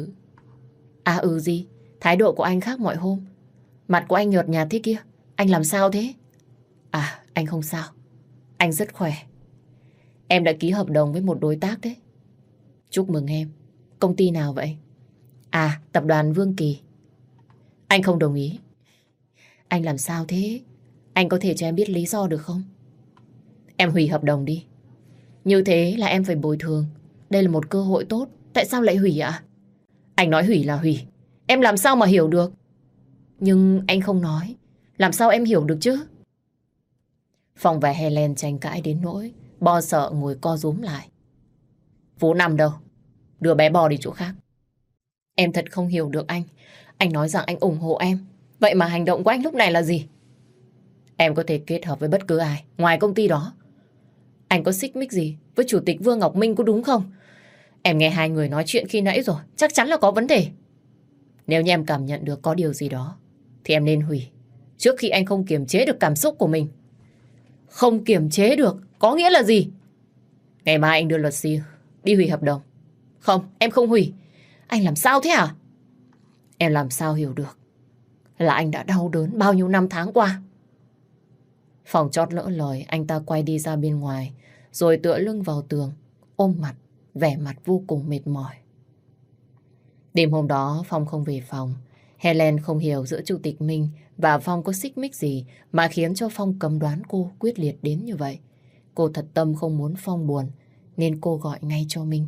gì? Thái độ của anh khác mọi hôm. Mặt của anh nhợt nhạt thế kia. Anh làm sao thế? À, Anh không sao. Anh rất khỏe. Em đã ký hợp đồng với một đối tác đấy. Chúc mừng em. Công ty nào vậy? À, tập đoàn Vương Kỳ. Anh không đồng ý. Anh làm sao thế? Anh có thể cho em biết lý do được không? Em hủy hợp đồng đi. Như thế là em phải bồi thường. Đây là một cơ hội tốt. Tại sao lại hủy ạ? Anh nói hủy là hủy. Em làm sao mà hiểu được? Nhưng anh không nói. Làm sao em hiểu được chứ? Phong và Helen tranh cãi đến nỗi Bo sợ ngồi co rúm lại. Phú nằm đâu? Đưa bé Bo đi chỗ khác. Em thật không hiểu được anh. Anh nói rằng anh ủng hộ em. Vậy mà hành động của anh lúc này là gì? Em có thể kết hợp với bất cứ ai ngoài công ty đó. Anh có xích mích gì với Chủ tịch Vương Ngọc Minh có đúng không? Em nghe hai người nói chuyện khi nãy rồi. Chắc chắn là có vấn đề. Nếu như em cảm nhận được có điều gì đó thì em nên hủy. Trước khi anh không kiềm chế được cảm xúc của mình. Không kiềm chế được có nghĩa là gì? Ngày mai anh đưa luật sư đi hủy hợp đồng. Không, em không hủy. Anh làm sao thế hả? Em làm sao hiểu được là anh đã đau đớn bao nhiêu năm tháng qua. Phòng chót lỡ lời, anh ta quay đi ra bên ngoài, rồi tựa lưng vào tường, ôm mặt, vẻ mặt vô cùng mệt mỏi. Đêm hôm đó Phong không về phòng. Helen không hiểu giữa Chủ tịch Minh và Phong có xích mích gì mà khiến cho Phong cấm đoán cô quyết liệt đến như vậy. Cô thật tâm không muốn Phong buồn, nên cô gọi ngay cho Minh.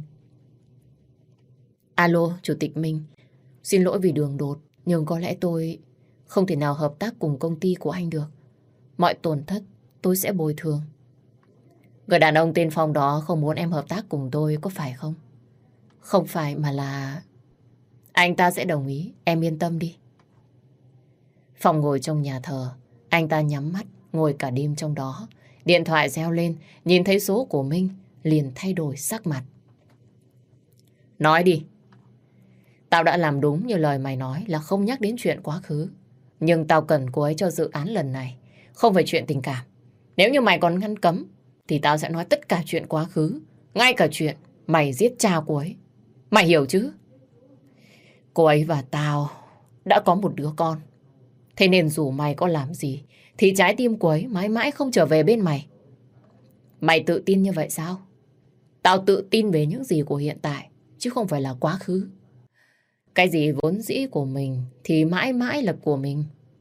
Alo, Chủ tịch Minh. Xin lỗi vì đường đột, nhưng có lẽ tôi không thể nào hợp tác cùng công ty của anh được. Mọi tổn thất tôi sẽ bồi thường. Người đàn ông tên Phong đó không muốn em hợp tác cùng tôi, có phải không? Không phải mà là... Anh ta sẽ đồng ý, em yên tâm đi. Phong ngồi trong nhà thờ, anh ta nhắm mắt, ngồi cả đêm trong đó. Điện thoại reo lên, nhìn thấy số của Minh, liền thay đổi sắc mặt. Nói đi. Tao đã làm đúng như lời mày nói là không nhắc đến chuyện quá khứ. Nhưng tao cần cô ấy cho dự án lần này, không phải chuyện tình cảm. Nếu như mày còn ngăn cấm, thì tao sẽ nói tất cả chuyện quá khứ, ngay cả chuyện mày giết cha cô ấy. Mày hiểu chứ? Cô ấy và tao đã có một đứa con. Thế nên dù mày có làm gì, thì trái tim cô ấy mãi mãi không trở về bên mày. Mày tự tin như vậy sao? Tao tự tin về những gì của hiện tại, chứ không phải là quá khứ. Cái gì vốn dĩ của mình thì mãi mãi là của mình.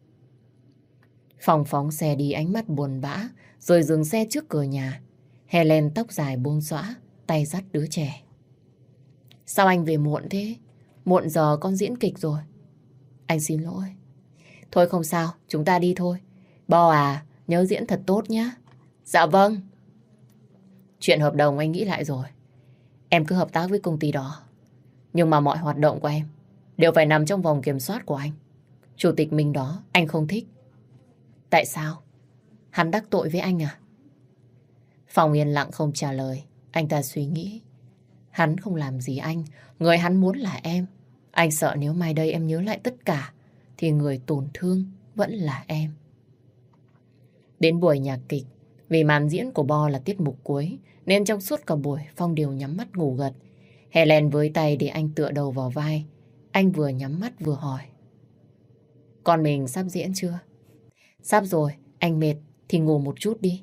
Phong phóng xe đi, ánh mắt buồn bã, rồi dừng xe trước cửa nhà. Helen tóc dài buông xõa, tay dắt đứa trẻ. Sao anh về muộn thế? Muộn giờ con diễn kịch rồi. Anh xin lỗi. Thôi không sao, chúng ta đi thôi. Bo à, nhớ diễn thật tốt nhé. Dạ vâng. Chuyện hợp đồng anh nghĩ lại rồi. Em cứ hợp tác với công ty đó. Nhưng mà mọi hoạt động của em đều phải nằm trong vòng kiểm soát của anh. Chủ tịch mình đó, anh không thích. Tại sao? Hắn đắc tội với anh à? Phong yên lặng không trả lời. Anh ta suy nghĩ. Hắn không làm gì anh. Người hắn muốn là em. Anh sợ nếu mai đây em nhớ lại tất cả thì người tổn thương vẫn là em. Đến buổi nhạc kịch, vì màn diễn của Bo là tiết mục cuối nên trong suốt cả buổi Phong đều nhắm mắt ngủ gật. Helen với tay để anh tựa đầu vào vai. Anh vừa nhắm mắt vừa hỏi. Con mình sắp diễn chưa? Sắp rồi, anh mệt thì ngủ một chút đi.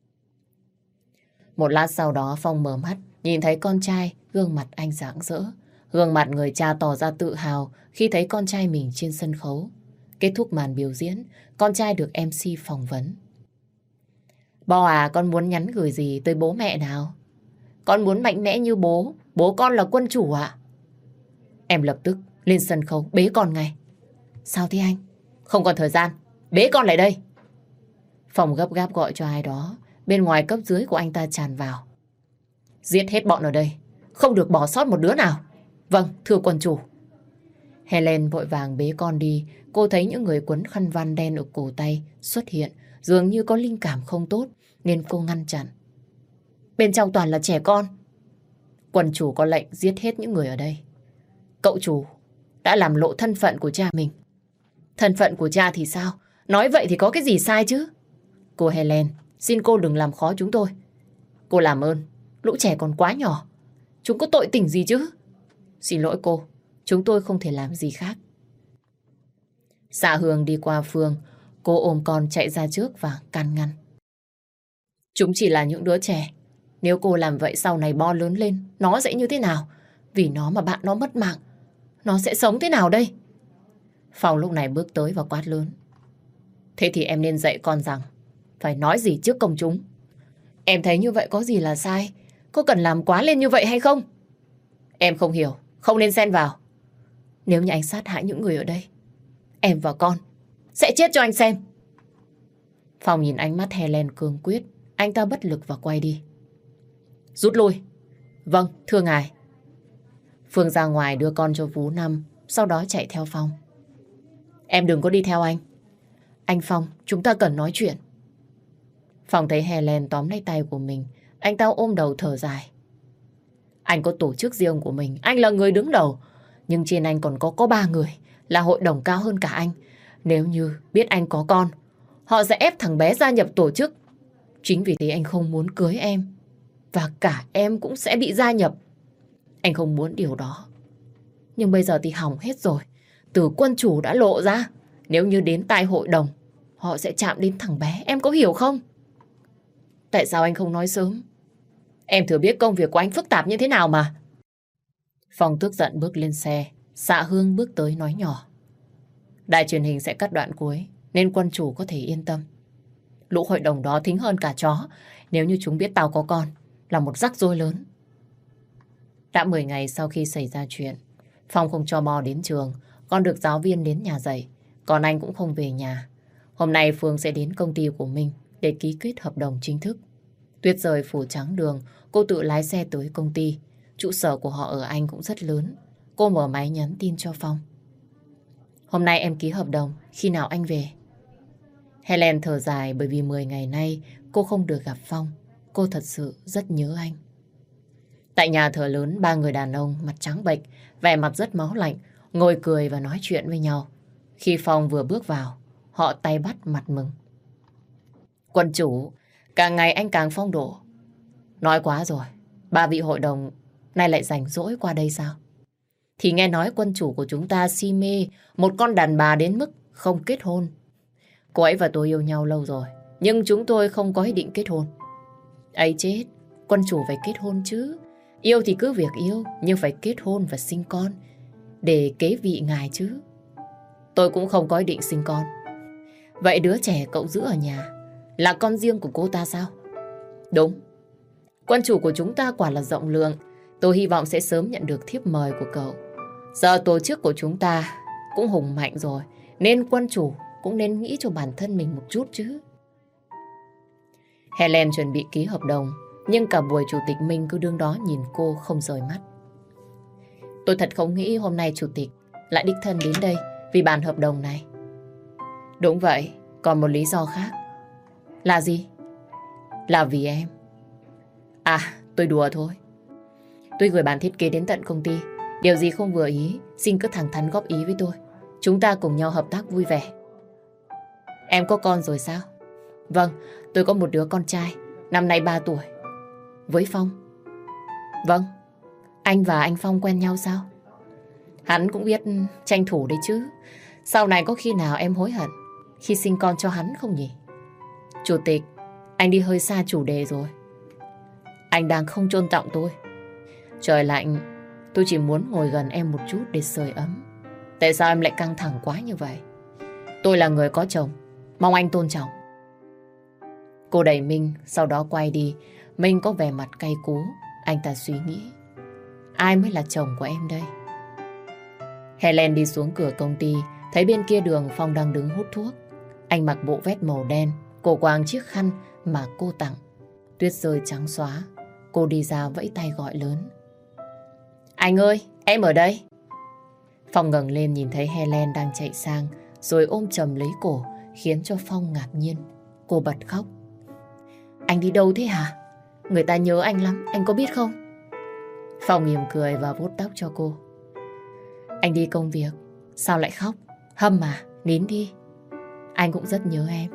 Một lát sau đó Phong mở mắt, nhìn thấy con trai, gương mặt anh rạng rỡ. Gương mặt người cha tỏ ra tự hào khi thấy con trai mình trên sân khấu. Kết thúc màn biểu diễn, con trai được MC phỏng vấn. Bo à, con muốn nhắn gửi gì tới bố mẹ nào? Con muốn mạnh mẽ như bố, bố con là quân chủ ạ. Em lập tức lên sân khấu bế con ngay. Sao thế anh? Không còn thời gian, bế con lại đây. Phong gấp gáp gọi cho ai đó. Bên ngoài cấp dưới của anh ta tràn vào. Giết hết bọn ở đây, không được bỏ sót một đứa nào. Vâng, thưa quân chủ. Helen vội vàng bế con đi. Cô thấy những người quấn khăn van đen ở cổ tay xuất hiện, dường như có linh cảm không tốt, nên cô ngăn chặn. Bên trong toàn là trẻ con. Quân chủ có lệnh giết hết những người ở đây. Cậu chủ đã làm lộ thân phận của cha mình. Thân phận của cha thì sao? Nói vậy thì có cái gì sai chứ? Cô Helen, xin cô đừng làm khó chúng tôi. Cô làm ơn, lũ trẻ còn quá nhỏ. Chúng có tội tình gì chứ? Xin lỗi cô, chúng tôi không thể làm gì khác. Dạ Hương đi qua Phương, cô ôm con chạy ra trước và can ngăn. Chúng chỉ là những đứa trẻ. Nếu cô làm vậy sau này bo lớn lên, nó sẽ như thế nào? Vì nó mà bạn nó mất mạng, nó sẽ sống thế nào đây? Phong lúc này bước tới và quát lớn. Thế thì em nên dạy con rằng phải nói gì trước công chúng. Em thấy như vậy có gì là sai? Có cần làm quá lên như vậy hay không? Em không hiểu, không nên xen vào. Nếu như anh sát hại những người ở đây, em và con sẽ chết cho anh xem. Phong nhìn ánh mắt Helen cương quyết. Anh ta bất lực và quay đi. Rút lui. Vâng, thưa ngài. Phương ra ngoài đưa con cho Phú Năm, sau đó chạy theo Phong. Em đừng có đi theo anh. Anh Phong, chúng ta cần nói chuyện. Phong thấy Helen tóm lấy tay của mình. Anh ta ôm đầu thở dài. Anh có tổ chức riêng của mình, anh là người đứng đầu. Nhưng trên anh còn có 3 người, là hội đồng cao hơn cả anh. Nếu như biết anh có con, họ sẽ ép thằng bé gia nhập tổ chức. Chính vì thế anh không muốn cưới em. Và cả em cũng sẽ bị gia nhập. Anh không muốn điều đó. Nhưng bây giờ thì hỏng hết rồi. Từ quân chủ đã lộ ra. Nếu như đến tai hội đồng, họ sẽ chạm đến thằng bé. Em có hiểu không? Tại sao anh không nói sớm? Em thừa biết công việc của anh phức tạp như thế nào mà. Phong tức giận bước lên xe. Dạ Hương bước tới nói nhỏ. Đài truyền hình sẽ cắt đoạn cuối, nên quân chủ có thể yên tâm. Lũ hội đồng đó thính hơn cả chó. Nếu như chúng biết tao có con, là một rắc rối lớn. Đã 10 ngày sau khi xảy ra chuyện, Phong không cho Mo đến trường, con được giáo viên đến nhà dạy. Còn anh cũng không về nhà. Hôm nay Phương sẽ đến công ty của mình để ký kết hợp đồng chính thức. Tuyết rời phủ trắng đường, cô tự lái xe tới công ty. Trụ sở của họ ở Anh cũng rất lớn. Cô mở máy nhắn tin cho Phong. Hôm nay em ký hợp đồng, khi nào anh về? Helen thở dài bởi vì 10 ngày nay cô không được gặp Phong. Cô thật sự rất nhớ anh. Tại nhà thờ lớn, 3 người đàn ông mặt trắng bệch, vẻ mặt rất máu lạnh, ngồi cười và nói chuyện với nhau. Khi Phong vừa bước vào, họ tay bắt mặt mừng. Quân chủ, càng ngày anh càng phong độ. Nói quá rồi, 3 vị hội đồng nay lại rảnh rỗi qua đây sao? Thì nghe nói quân chủ của chúng ta si mê một con đàn bà đến mức không kết hôn. Cô ấy và tôi yêu nhau lâu rồi, nhưng chúng tôi không có ý định kết hôn. Ấy chết, quân chủ phải kết hôn chứ. Yêu thì cứ việc yêu, nhưng phải kết hôn và sinh con để kế vị ngài chứ. Tôi cũng không có ý định sinh con. Vậy đứa trẻ cậu giữ ở nhà là con riêng của cô ta sao? Đúng. Quân chủ của chúng ta quả là rộng lượng. Tôi hy vọng sẽ sớm nhận được thiếp mời của cậu. Giờ tổ chức của chúng ta cũng hùng mạnh rồi, nên quân chủ cũng nên nghĩ cho bản thân mình một chút chứ. Helen chuẩn bị ký hợp đồng, nhưng cả buổi chủ tịch Minh cứ đương đó nhìn cô không rời mắt. Tôi thật không nghĩ hôm nay chủ tịch lại đích thân đến đây vì bản hợp đồng này. Đúng vậy, còn một lý do khác. Là gì? Là vì em. À, tôi đùa thôi. Tôi gửi bản thiết kế đến tận công ty. Điều gì không vừa ý, xin cứ thẳng thắn góp ý với tôi. Chúng ta cùng nhau hợp tác vui vẻ. Em có con rồi sao? Vâng, tôi có một đứa con trai, năm nay 3 tuổi. Với Phong? Vâng. Anh và anh Phong quen nhau sao? Hắn cũng biết tranh thủ đấy chứ. Sau này có khi nào em hối hận khi sinh con cho hắn không nhỉ? Chủ tịch, anh đi hơi xa chủ đề rồi. Anh đang không tôn trọng tôi. Trời lạnh, tôi chỉ muốn ngồi gần em một chút để sưởi ấm. Tại sao em lại căng thẳng quá như vậy? Tôi là người có chồng, mong anh tôn trọng. Cô đẩy Minh, sau đó quay đi. Minh có vẻ mặt cay cú. Anh ta suy nghĩ, ai mới là chồng của em đây? Helen đi xuống cửa công ty, thấy bên kia đường Phong đang đứng hút thuốc. Anh mặc bộ vest màu đen, cổ quàng chiếc khăn mà cô tặng. Tuyết rơi trắng xóa. Cô đi ra vẫy tay gọi lớn. Anh ơi, em ở đây. Phong ngẩng lên nhìn thấy Helen đang chạy sang, rồi ôm chầm lấy cổ, khiến cho Phong ngạc nhiên. Cô bật khóc. Anh đi đâu thế hả? Người ta nhớ anh lắm, anh có biết không? Phong mỉm cười và vuốt tóc cho cô. Anh đi công việc, sao lại khóc? Hâm mà, nín đi. Anh cũng rất nhớ em.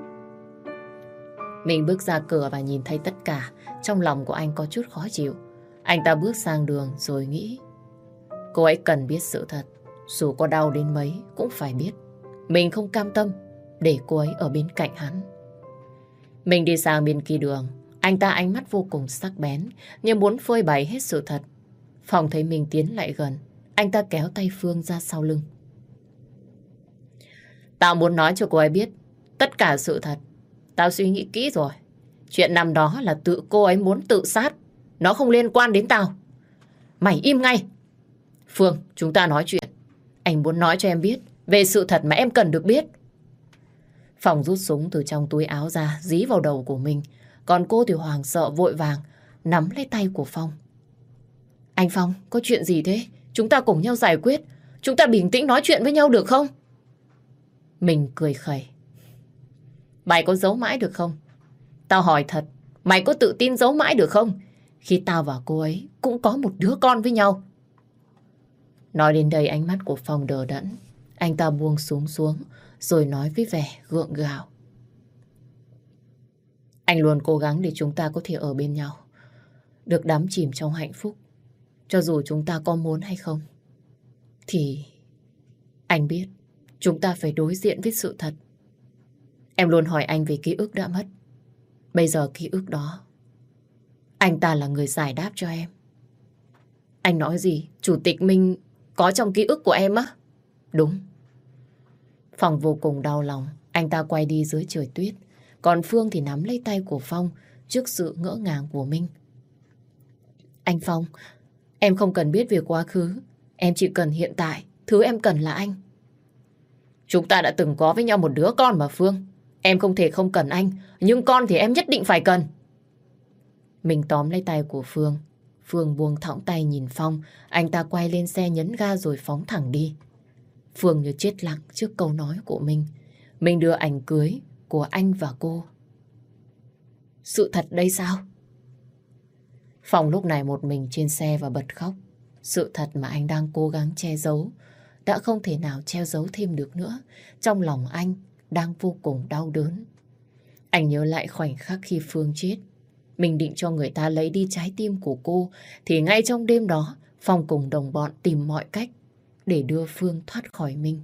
Mình bước ra cửa và nhìn thấy tất cả. Trong lòng của anh có chút khó chịu. Anh ta bước sang đường rồi nghĩ, cô ấy cần biết sự thật. Dù có đau đến mấy cũng phải biết. Mình không cam tâm để cô ấy ở bên cạnh hắn. Mình đi sang bên kia đường, Anh ta ánh mắt vô cùng sắc bén, như muốn phơi bày hết sự thật. Phong thấy mình tiến lại gần, anh ta kéo tay Phương ra sau lưng. Tao muốn nói cho cô ấy biết tất cả sự thật. Tao suy nghĩ kỹ rồi. Chuyện năm đó là tự cô ấy muốn tự sát. Nó không liên quan đến tao. Mày im ngay. Phương, chúng ta nói chuyện. Anh muốn nói cho em biết về sự thật mà em cần được biết. Phong rút súng từ trong túi áo ra, dí vào đầu của mình. Còn cô thì hoảng sợ vội vàng nắm lấy tay của Phong. Anh Phong, có chuyện gì thế? Chúng ta cùng nhau giải quyết. Chúng ta bình tĩnh nói chuyện với nhau được không? Mình cười khẩy. Mày có giấu mãi được không? Tao hỏi thật, mày có tự tin giấu mãi được không? Khi tao và cô ấy cũng có một đứa con với nhau. Nói đến đây ánh mắt của Phong đờ đẫn. Anh ta buông súng xuống rồi nói với vẻ gượng gạo. Anh luôn cố gắng để chúng ta có thể ở bên nhau, được đắm chìm trong hạnh phúc. Cho dù chúng ta có muốn hay không, thì anh biết chúng ta phải đối diện với sự thật. Em luôn hỏi anh về ký ức đã mất. Bây giờ ký ức đó, anh ta là người giải đáp cho em. Anh nói gì? Chủ tịch Minh có trong ký ức của em á? Đúng. Phong vô cùng đau lòng. Anh ta quay đi dưới trời tuyết. Còn Phương thì nắm lấy tay của Phong trước sự ngỡ ngàng của Minh. Anh Phong, em không cần biết về quá khứ. Em chỉ cần hiện tại. Thứ em cần là anh. Chúng ta đã từng có với nhau một đứa con mà Phương. Em không thể không cần anh. Nhưng con thì em nhất định phải cần. Mình tóm lấy tay của Phương. Phương buông thõng tay nhìn Phong. Anh ta quay lên xe nhấn ga rồi phóng thẳng đi. Phương như chết lặng trước câu nói của mình. Mình đưa ảnh cưới của anh và cô. Sự thật đây sao? Phong lúc này một mình trên xe và bật khóc. Sự thật mà anh đang cố gắng che giấu đã không thể nào che giấu thêm được nữa. Trong lòng anh đang vô cùng đau đớn. Anh nhớ lại khoảnh khắc khi Phương chết. Mình định cho người ta lấy đi trái tim của cô, thì ngay trong đêm đó Phong cùng đồng bọn tìm mọi cách để đưa Phương thoát khỏi mình.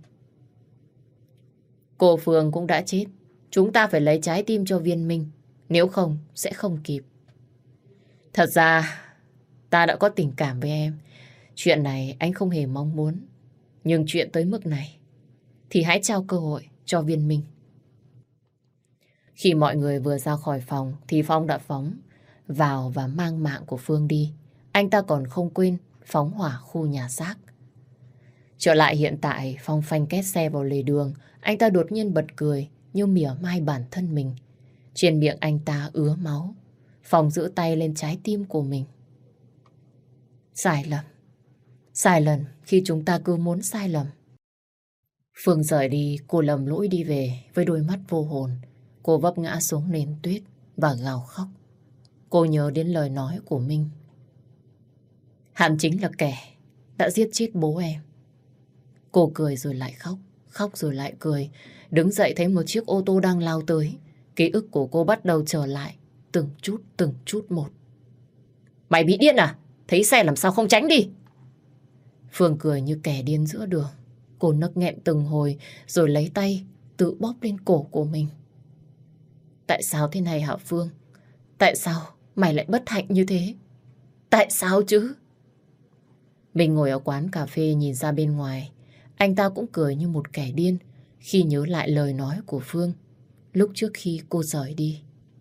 Cô Phương cũng đã chết. Chúng ta phải lấy trái tim cho Viên Minh. Nếu không sẽ không kịp. Thật ra ta đã có tình cảm với em. Chuyện này anh không hề mong muốn. Nhưng chuyện tới mức này thì hãy trao cơ hội cho Viên Minh. Khi mọi người vừa ra khỏi phòng thì Phong đã phóng vào và mang mạng của Phương đi. Anh ta còn không quên phóng hỏa khu nhà xác. Trở lại hiện tại, Phong phanh két xe vào lề đường. Anh ta đột nhiên bật cười như mỉa mai bản thân mình. Trên miệng anh ta ứa máu. Phong giữ tay lên trái tim của mình. Sai lầm. Sai lầm khi chúng ta cứ muốn sai lầm. Phương rời đi, cô lầm lũi đi về với đôi mắt vô hồn. Cô vấp ngã xuống nền tuyết và gào khóc. Cô nhớ đến lời nói của Minh. Hắn chính là kẻ đã giết chết bố em. Cô cười rồi lại khóc, khóc rồi lại cười. Đứng dậy thấy một chiếc ô tô đang lao tới. Ký ức của cô bắt đầu trở lại, từng chút một. Mày bị điên à? Thấy xe làm sao không tránh đi? Phương cười như kẻ điên giữa đường. Cô nấc nghẹn từng hồi rồi lấy tay tự bóp lên cổ của mình. Tại sao thế này hả Phương? Tại sao mày lại bất hạnh như thế? Tại sao chứ? Mình ngồi ở quán cà phê nhìn ra bên ngoài. Anh ta cũng cười như một kẻ điên khi nhớ lại lời nói của Phương lúc trước khi cô rời đi.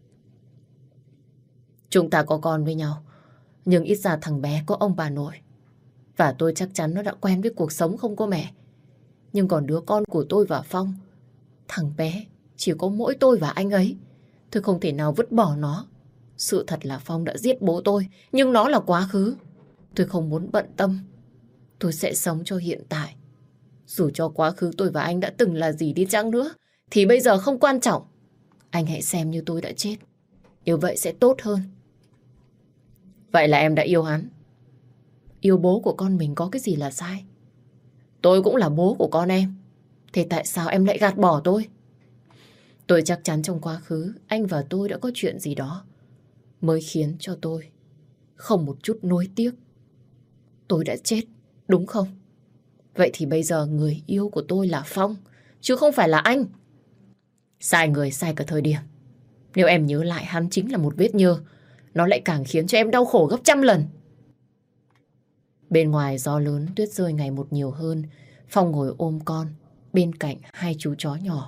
Chúng ta có con với nhau, nhưng ít ra thằng bé có ông bà nội. Và tôi chắc chắn nó đã quen với cuộc sống không có mẹ. Nhưng còn đứa con của tôi và Phong, thằng bé chỉ có mỗi tôi và anh ấy. Tôi không thể nào vứt bỏ nó. Sự thật là Phong đã giết bố tôi, nhưng nó là quá khứ. Tôi không muốn bận tâm. Tôi sẽ sống cho hiện tại. Dù cho quá khứ tôi và anh đã từng là gì đi chăng nữa, thì bây giờ không quan trọng. Anh hãy xem như tôi đã chết. Như vậy sẽ tốt hơn. Vậy là em đã yêu hắn. Yêu bố của con mình có cái gì là sai? Tôi cũng là bố của con em. Thế tại sao em lại gạt bỏ tôi? Tôi chắc chắn trong quá khứ anh và tôi đã có chuyện gì đó mới khiến cho tôi không một chút nuối tiếc. Tôi đã chết, đúng không? Vậy thì bây giờ người yêu của tôi là Phong, chứ không phải là anh. Sai người, sai cả thời điểm. Nếu em nhớ lại hắn chính là một vết nhơ, nó lại càng khiến cho em đau khổ gấp trăm lần. Bên ngoài gió lớn, tuyết rơi ngày một nhiều hơn. Phong ngồi ôm con bên cạnh hai chú chó nhỏ.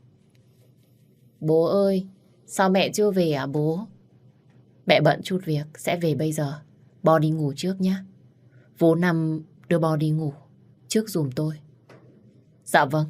Bố ơi, sao mẹ chưa về à bố? Mẹ bận chút việc, sẽ về bây giờ. Bo đi ngủ trước nhé. Vú Năm đưa Bo đi ngủ trước giùm tôi. Dạ vâng.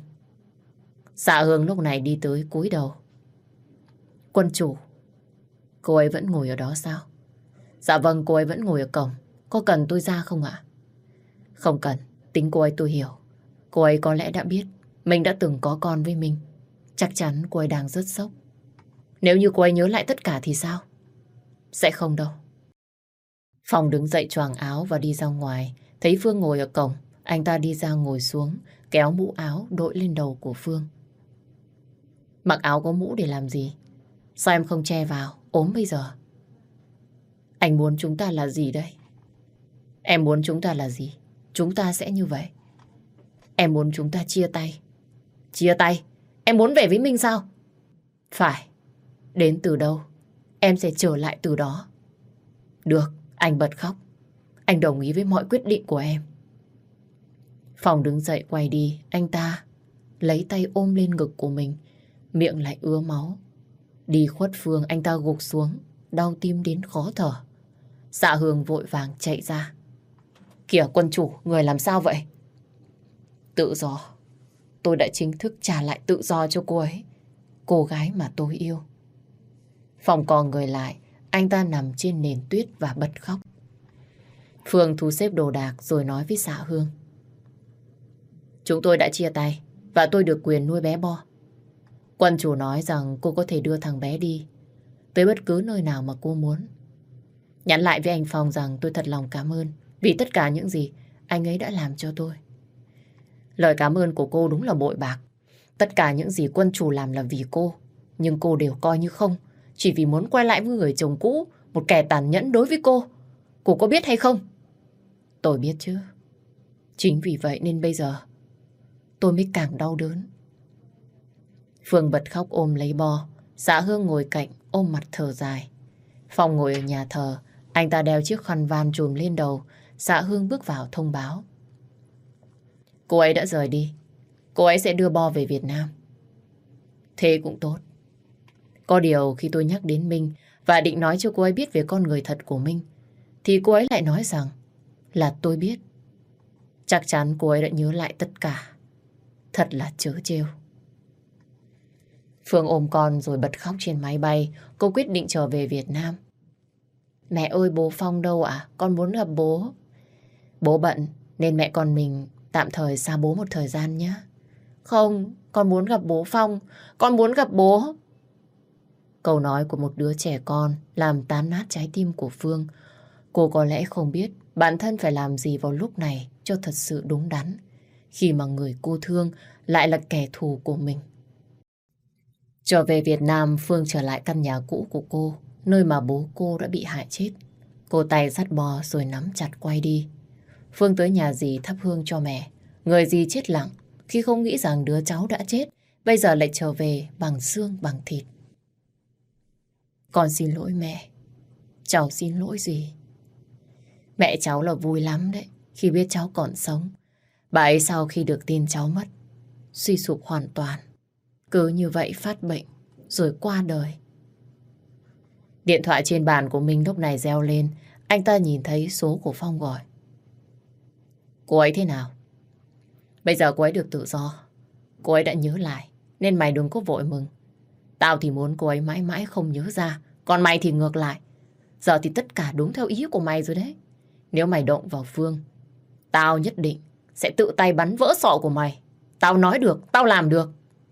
Dạ Hương lúc này đi tới cúi đầu. Quân chủ, cô ấy vẫn ngồi ở đó sao? Dạ vâng, cô ấy vẫn ngồi ở cổng. Có cần tôi ra không ạ? Không cần, tính cô ấy tôi hiểu. Cô ấy có lẽ đã biết mình đã từng có con với mình. Chắc chắn cô ấy đang rất sốc. Nếu như cô ấy nhớ lại tất cả thì sao? Sẽ không đâu. Phong đứng dậy choàng áo và đi ra ngoài. Thấy Phương ngồi ở cổng, anh ta đi ra ngồi xuống, kéo mũ áo đội lên đầu của Phương. Mặc áo có mũ để làm gì? Sao em không che vào, ốm bây giờ? Anh muốn chúng ta là gì đây? Em muốn chúng ta là gì? Chúng ta sẽ như vậy. Em muốn chúng ta chia tay. Chia tay? Em muốn về với Minh sao? Phải. Đến từ đâu, em sẽ trở lại từ đó. Được, anh bật khóc. Anh đồng ý với mọi quyết định của em. Phong đứng dậy quay đi. Anh ta lấy tay ôm lên ngực của mình, miệng lại ứa máu. Đi khuất Phương, anh ta gục xuống, đau tim đến khó thở. Dạ Hương vội vàng chạy ra. Kìa quân chủ, người làm sao vậy? Tự do. Tôi đã chính thức trả lại tự do cho cô ấy. Cô gái mà tôi yêu. Phong co người lại, anh ta nằm trên nền tuyết và bật khóc. Phương thu xếp đồ đạc rồi nói với Dạ Hương. Chúng tôi đã chia tay và tôi được quyền nuôi bé Bo. Quân chủ nói rằng cô có thể đưa thằng bé đi tới bất cứ nơi nào mà cô muốn. Nhắn lại với anh Phong rằng tôi thật lòng cảm ơn vì tất cả những gì anh ấy đã làm cho tôi. Lời cảm ơn của cô đúng là bội bạc. Tất cả những gì quân chủ làm là vì cô, nhưng cô đều coi như không, chỉ vì muốn quay lại với người chồng cũ, một kẻ tàn nhẫn đối với cô. Cô có biết hay không? Tôi biết chứ. Chính vì vậy nên bây giờ tôi mới càng đau đớn. Phương bật khóc ôm lấy Bo. Dạ Hương ngồi cạnh ôm mặt thở dài. Phong ngồi ở nhà thờ, anh ta đeo chiếc khăn van trùm lên đầu. Dạ Hương bước vào thông báo. Cô ấy đã rời đi. Cô ấy sẽ đưa Bo về Việt Nam. Thế cũng tốt. Có điều khi tôi nhắc đến Minh và định nói cho cô ấy biết về con người thật của Minh, thì cô ấy lại nói rằng là tôi biết. Chắc chắn cô ấy đã nhớ lại tất cả. Thật là trớ trêu. Phương ôm con rồi bật khóc trên máy bay. Cô quyết định trở về Việt Nam. Mẹ ơi, bố Phong đâu ạ? Con muốn gặp bố. Bố bận nên mẹ con mình tạm thời xa bố một thời gian nhé. Không, con muốn gặp bố Phong. Con muốn gặp bố. Câu nói của một đứa trẻ con làm tan nát trái tim của Phương. Cô có lẽ không biết bản thân phải làm gì vào lúc này cho thật sự đúng đắn, khi mà người cô thương lại là kẻ thù của mình. Trở về Việt Nam, Phương trở lại căn nhà cũ của cô, nơi mà bố cô đã bị hại chết. Cô tay dắt Bo rồi nắm chặt quay đi. Phương tới nhà dì thắp hương cho mẹ. Người dì chết lặng khi không nghĩ rằng đứa cháu đã chết, bây giờ lại trở về bằng xương bằng thịt. Con xin lỗi mẹ. Cháu xin lỗi dì. Mẹ cháu là vui lắm đấy khi biết cháu còn sống. Bà ấy sau khi được tin cháu mất, suy sụp hoàn toàn. Cứ như vậy phát bệnh rồi qua đời. Điện thoại trên bàn của mình lúc này reo lên. Anh ta nhìn thấy số của Phong gọi. Cô ấy thế nào? Bây giờ cô ấy được tự do. Cô ấy đã nhớ lại, nên mày đừng có vội mừng. Tao thì muốn cô ấy mãi mãi không nhớ ra. Còn mày thì ngược lại. Giờ thì tất cả đúng theo ý của mày rồi đấy. Nếu mày động vào Phương, tao nhất định sẽ tự tay bắn vỡ sọ của mày. Tao nói được, tao làm được.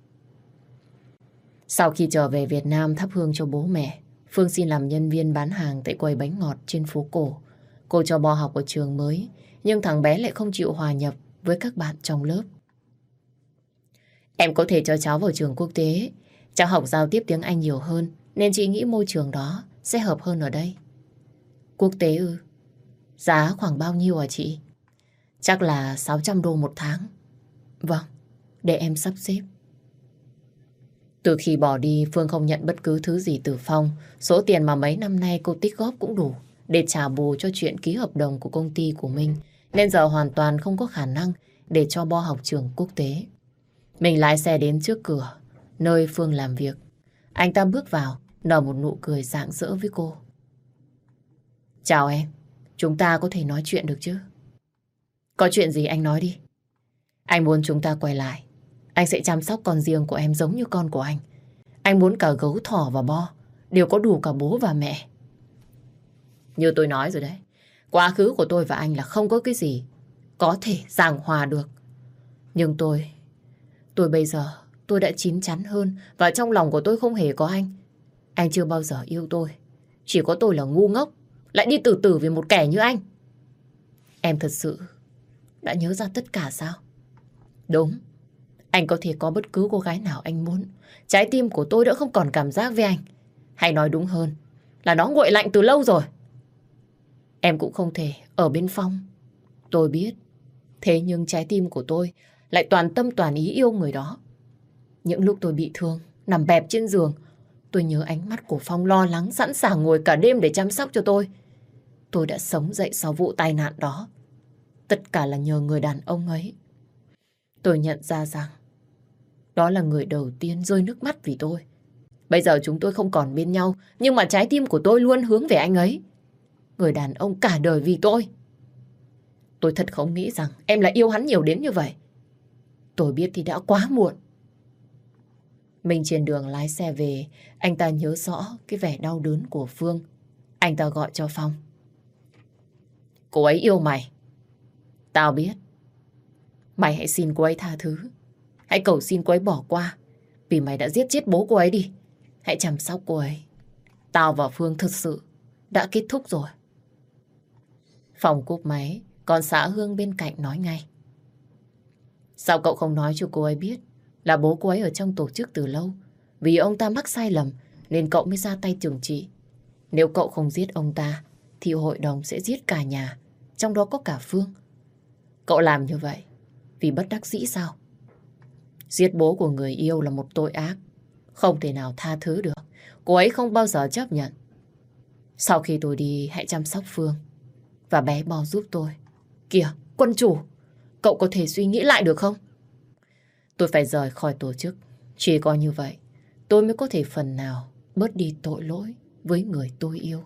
Sau khi trở về Việt Nam thắp hương cho bố mẹ, Phương xin làm nhân viên bán hàng tại quầy bánh ngọt trên phố cổ. Cô cho Bo học ở trường mới, nhưng thằng bé lại không chịu hòa nhập với các bạn trong lớp. Em có thể cho cháu vào trường quốc tế. Cháu học giao tiếp tiếng Anh nhiều hơn, nên chị nghĩ môi trường đó sẽ hợp hơn ở đây. Quốc tế ư? Giá khoảng bao nhiêu hả chị? Chắc là 600 đô một tháng. Vâng, để em sắp xếp. Từ khi bỏ đi, Phương không nhận bất cứ thứ gì từ Phong. Số tiền mà mấy năm nay cô tích góp cũng đủ để trả bù cho chuyện ký hợp đồng của công ty của mình. Nên giờ hoàn toàn không có khả năng để cho Bo học trường quốc tế. Mình lái xe đến trước cửa, nơi Phương làm việc. Anh ta bước vào, nở một nụ cười rạng rỡ với cô. Chào em, chúng ta có thể nói chuyện được chứ? Có chuyện gì anh nói đi. Anh muốn chúng ta quay lại. Anh sẽ chăm sóc con riêng của em giống như con của anh. Anh muốn cả gấu, thỏ và Bo đều có đủ cả bố và mẹ. Như tôi nói rồi đấy, quá khứ của tôi và anh là không có cái gì có thể giảng hòa được. Nhưng tôi bây giờ tôi đã chín chắn hơn và trong lòng của tôi không hề có anh. Anh chưa bao giờ yêu tôi. Chỉ có tôi là ngu ngốc lại đi từ từ vì một kẻ như anh. Em thật sự đã nhớ ra tất cả sao? Đúng. Anh có thể có bất cứ cô gái nào anh muốn. Trái tim của tôi đã không còn cảm giác với anh. Hay nói đúng hơn là nó nguội lạnh từ lâu rồi. Em cũng không thể ở bên Phong. Tôi biết. Thế nhưng trái tim của tôi lại toàn tâm toàn ý yêu người đó. Những lúc tôi bị thương, nằm bẹp trên giường, tôi nhớ ánh mắt của Phong lo lắng, sẵn sàng ngồi cả đêm để chăm sóc cho tôi. Tôi đã sống dậy sau vụ tai nạn đó. Tất cả là nhờ người đàn ông ấy. Tôi nhận ra rằng đó là người đầu tiên rơi nước mắt vì tôi. Bây giờ chúng tôi không còn bên nhau, nhưng mà trái tim của tôi luôn hướng về anh ấy. Người đàn ông cả đời vì tôi. Tôi thật không nghĩ rằng em lại yêu hắn nhiều đến như vậy. Tôi biết thì đã quá muộn. Mình trên đường lái xe về, anh ta nhớ rõ cái vẻ đau đớn của Phương. Anh ta gọi cho Phong. Cô ấy yêu mày. Tao biết. Mày hãy xin cô ấy tha thứ. Hãy cầu xin cô ấy bỏ qua. Vì mày đã giết chết bố cô ấy đi. Hãy chăm sóc cô ấy. Tao và Phương thực sự đã kết thúc rồi. Phong cúp máy, còn xã Hương bên cạnh nói ngay. Sao cậu không nói cho cô ấy biết là bố cô ấy ở trong tổ chức từ lâu? Vì ông ta mắc sai lầm nên cậu mới ra tay trừng trị. Nếu cậu không giết ông ta thì hội đồng sẽ giết cả nhà, trong đó có cả Phương. Cậu làm như vậy vì bất đắc dĩ sao? Giết bố của người yêu là một tội ác, không thể nào tha thứ được. Cô ấy không bao giờ chấp nhận. Sau khi tôi đi, hãy chăm sóc Phương và bé Bo giúp tôi. Kìa, quân chủ, cậu có thể suy nghĩ lại được không? Tôi phải rời khỏi tổ chức. Chỉ có như vậy, tôi mới có thể phần nào bớt đi tội lỗi với người tôi yêu.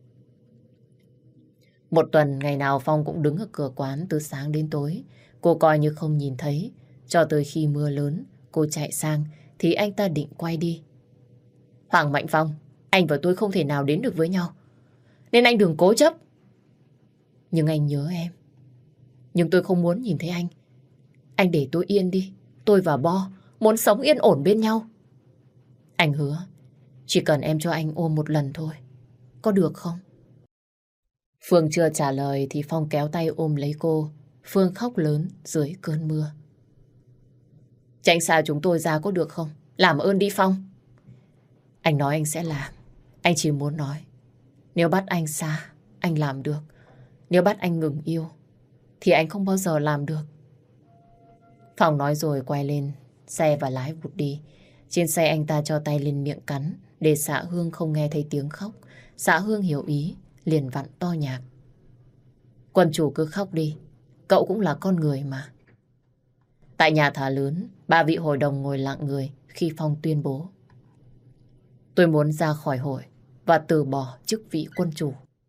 Một tuần ngày nào Phong cũng đứng ở cửa quán từ sáng đến tối. Cô coi như không nhìn thấy. Cho tới khi mưa lớn, cô chạy sang thì anh ta định quay đi. Hoàng Mạnh Phong, anh và tôi không thể nào đến được với nhau. Nên anh đừng cố chấp. Nhưng anh nhớ em. Nhưng tôi không muốn nhìn thấy anh. Anh để tôi yên đi. Tôi và Bo muốn sống yên ổn bên nhau. Anh hứa, chỉ cần em cho anh ôm một lần thôi. Có được không? Phương chưa trả lời thì Phong kéo tay ôm lấy cô. Phương khóc lớn dưới cơn mưa. Tránh xa chúng tôi ra có được không? Làm ơn đi Phong. Anh nói anh sẽ làm. Anh chỉ muốn nói. Nếu bắt anh xa, anh làm được. Nếu bắt anh ngừng yêu, thì anh không bao giờ làm được. Phong nói rồi quay lên xe và lái vụt đi. Trên xe anh ta cho tay lên miệng cắn để Xã Hương không nghe thấy tiếng khóc. Xã Hương hiểu ý, liền vặn to nhạc. Quân chủ cứ khóc đi, cậu cũng là con người mà. Tại nhà thờ lớn, ba vị hội đồng ngồi lặng người khi Phong tuyên bố. Tôi muốn ra khỏi hội và từ bỏ chức vị quân chủ.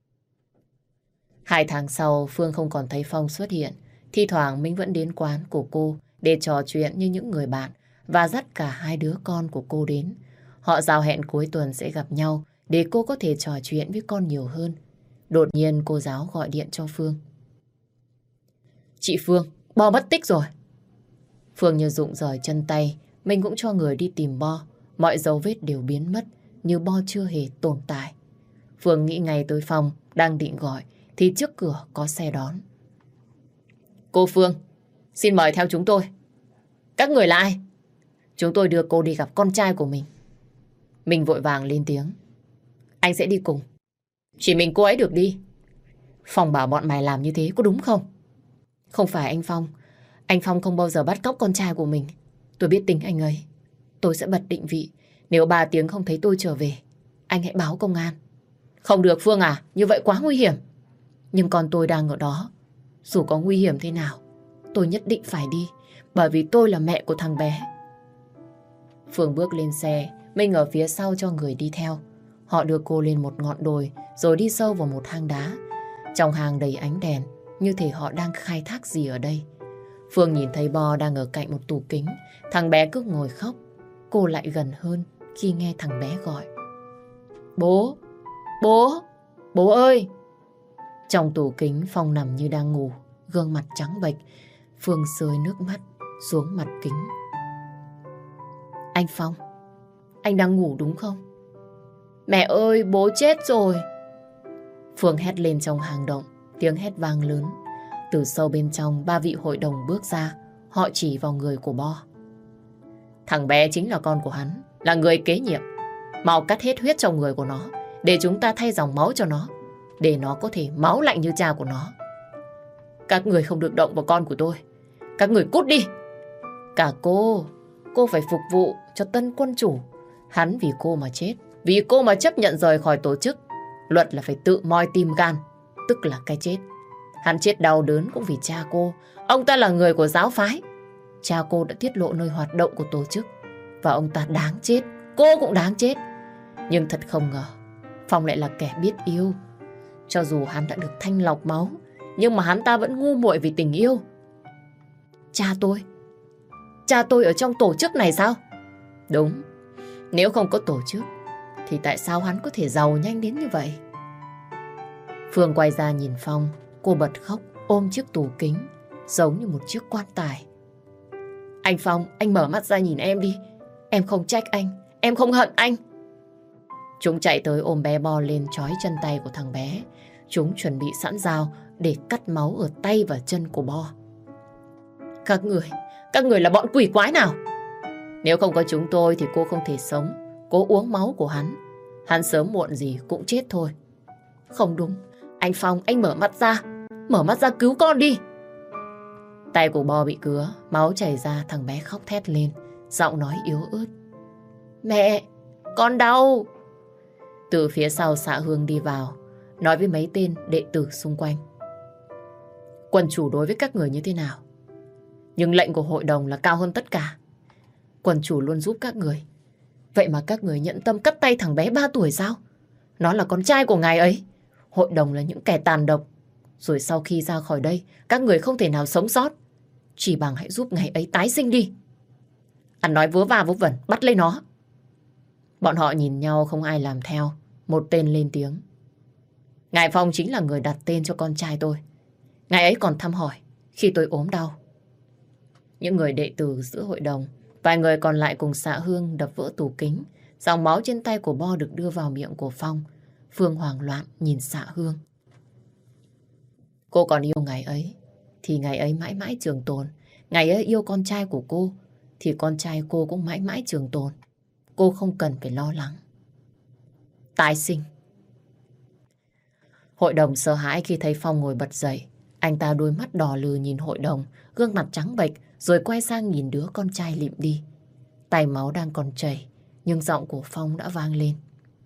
2 tháng sau, Phương không còn thấy Phong xuất hiện. Thi thoảng Minh vẫn đến quán của cô để trò chuyện như những người bạn và dắt cả 2 đứa con của cô đến. Họ giao hẹn cuối tuần sẽ gặp nhau để cô có thể trò chuyện với con nhiều hơn. Đột nhiên cô giáo gọi điện cho Phương. Chị Phương, Bo mất tích rồi. Phương như rụng rời chân tay, mình cũng cho người đi tìm Bo. Mọi dấu vết đều biến mất như Bo chưa hề tồn tại. Phương nghĩ ngay tới Phong đang định gọi thì trước cửa có xe đón. Cô Phương, xin mời theo chúng tôi. Các người là ai? Chúng tôi đưa cô đi gặp con trai của mình. Mình vội vàng lên tiếng. Anh sẽ đi cùng. Chỉ mình cô ấy được đi. Phong bảo bọn mày làm như thế có đúng không? Không phải anh Phong. Anh Phong không bao giờ bắt cóc con trai của mình. Tôi biết tính anh ấy. Tôi sẽ bật định vị Nếu 3 tiếng không thấy tôi trở về, anh hãy báo công an. Không được Phương à, như vậy quá nguy hiểm. Nhưng con tôi đang ở đó. Dù có nguy hiểm thế nào, tôi nhất định phải đi, bởi vì tôi là mẹ của thằng bé. Phương bước lên xe, Minh ở phía sau cho người đi theo. Họ đưa cô lên một ngọn đồi, rồi đi sâu vào một hang đá. Trong hang đầy ánh đèn, như thể họ đang khai thác gì ở đây. Phương nhìn thấy Bo đang ở cạnh một tủ kính. Thằng bé cứ ngồi khóc. Cô lại gần hơn khi nghe thằng bé gọi. Bố! Bố! Bố ơi! Trong tủ kính, Phong nằm như đang ngủ, gương mặt trắng bệch. Phương rơi nước mắt xuống mặt kính. Anh Phong, anh đang ngủ đúng không? Mẹ ơi, bố chết rồi! Phương hét lên trong hang động, tiếng hét vang lớn. Từ sâu bên trong, 3 vị hội đồng bước ra, họ chỉ vào người của Bo. Thằng bé chính là con của hắn, là người kế nhiệm. Mau cắt hết huyết trong người của nó, để chúng ta thay dòng máu cho nó, để nó có thể máu lạnh như cha của nó. Các người không được động vào con của tôi. Các người cút đi! Cả cô phải phục vụ cho tân quân chủ. Hắn vì cô mà chết, vì cô mà chấp nhận rời khỏi tổ chức. Luật là phải tự moi tim gan, tức là cái chết. Hắn chết đau đớn cũng vì cha cô. Ông ta là người của giáo phái. Cha cô đã tiết lộ nơi hoạt động của tổ chức, và ông ta đáng chết, cô cũng đáng chết. Nhưng thật không ngờ, Phong lại là kẻ biết yêu. Cho dù hắn đã được thanh lọc máu, nhưng mà hắn ta vẫn ngu muội vì tình yêu. Cha tôi ở trong tổ chức này sao? Đúng, nếu không có tổ chức thì tại sao hắn có thể giàu nhanh đến như vậy? Phương quay ra nhìn Phong, cô bật khóc ôm chiếc tủ kính giống như một chiếc quan tài. Anh Phong, anh mở mắt ra nhìn em đi. Em không trách anh, em không hận anh. Chúng chạy tới ôm bé Bo lên, trói chân tay của thằng bé. Chúng chuẩn bị sẵn dao để cắt máu ở tay và chân của Bo. Các người là bọn quỷ quái nào? Nếu không có chúng tôi thì cô không thể sống. Cô uống máu của hắn, hắn sớm muộn gì cũng chết thôi. Không đúng, anh Phong, anh mở mắt ra cứu con đi. Tay của Bo bị cứa, máu chảy ra, thằng bé khóc thét lên, giọng nói yếu ớt. Mẹ, con đau. Từ phía sau Xạ Hương đi vào, nói với mấy tên đệ tử xung quanh. Quần chủ đối với các người như thế nào? Nhưng lệnh của hội đồng là cao hơn tất cả. Quần chủ luôn giúp các người. Vậy mà các người nhẫn tâm cắt tay thằng bé 3 tuổi sao? Nó là con trai của ngài ấy. Hội đồng là những kẻ tàn độc. Rồi sau khi ra khỏi đây, các người không thể nào sống sót. Chỉ bằng hãy giúp ngài ấy tái sinh đi. Anh nói vớ va vớ vẩn, bắt lấy nó. Bọn họ nhìn nhau không ai làm theo. Một tên lên tiếng. Ngài Phong chính là người đặt tên cho con trai tôi. Ngài ấy còn thăm hỏi khi tôi ốm đau. Những người đệ tử giữa hội đồng, vài người còn lại cùng Xạ Hương đập vỡ tủ kính. Dòng máu trên tay của Bo được đưa vào miệng của Phong. Phương hoảng loạn nhìn Xạ Hương. Cô còn yêu ngài ấy thì ngài ấy mãi mãi trường tồn. Ngài ấy yêu con trai của cô thì con trai cô cũng mãi mãi trường tồn. Cô không cần phải lo lắng. Tái sinh. Hội đồng sợ hãi khi thấy Phong ngồi bật dậy. Anh ta đôi mắt đỏ lừ nhìn hội đồng, gương mặt trắng bệch, rồi quay sang nhìn đứa con trai lịm đi. Tay máu đang còn chảy, nhưng giọng của Phong đã vang lên.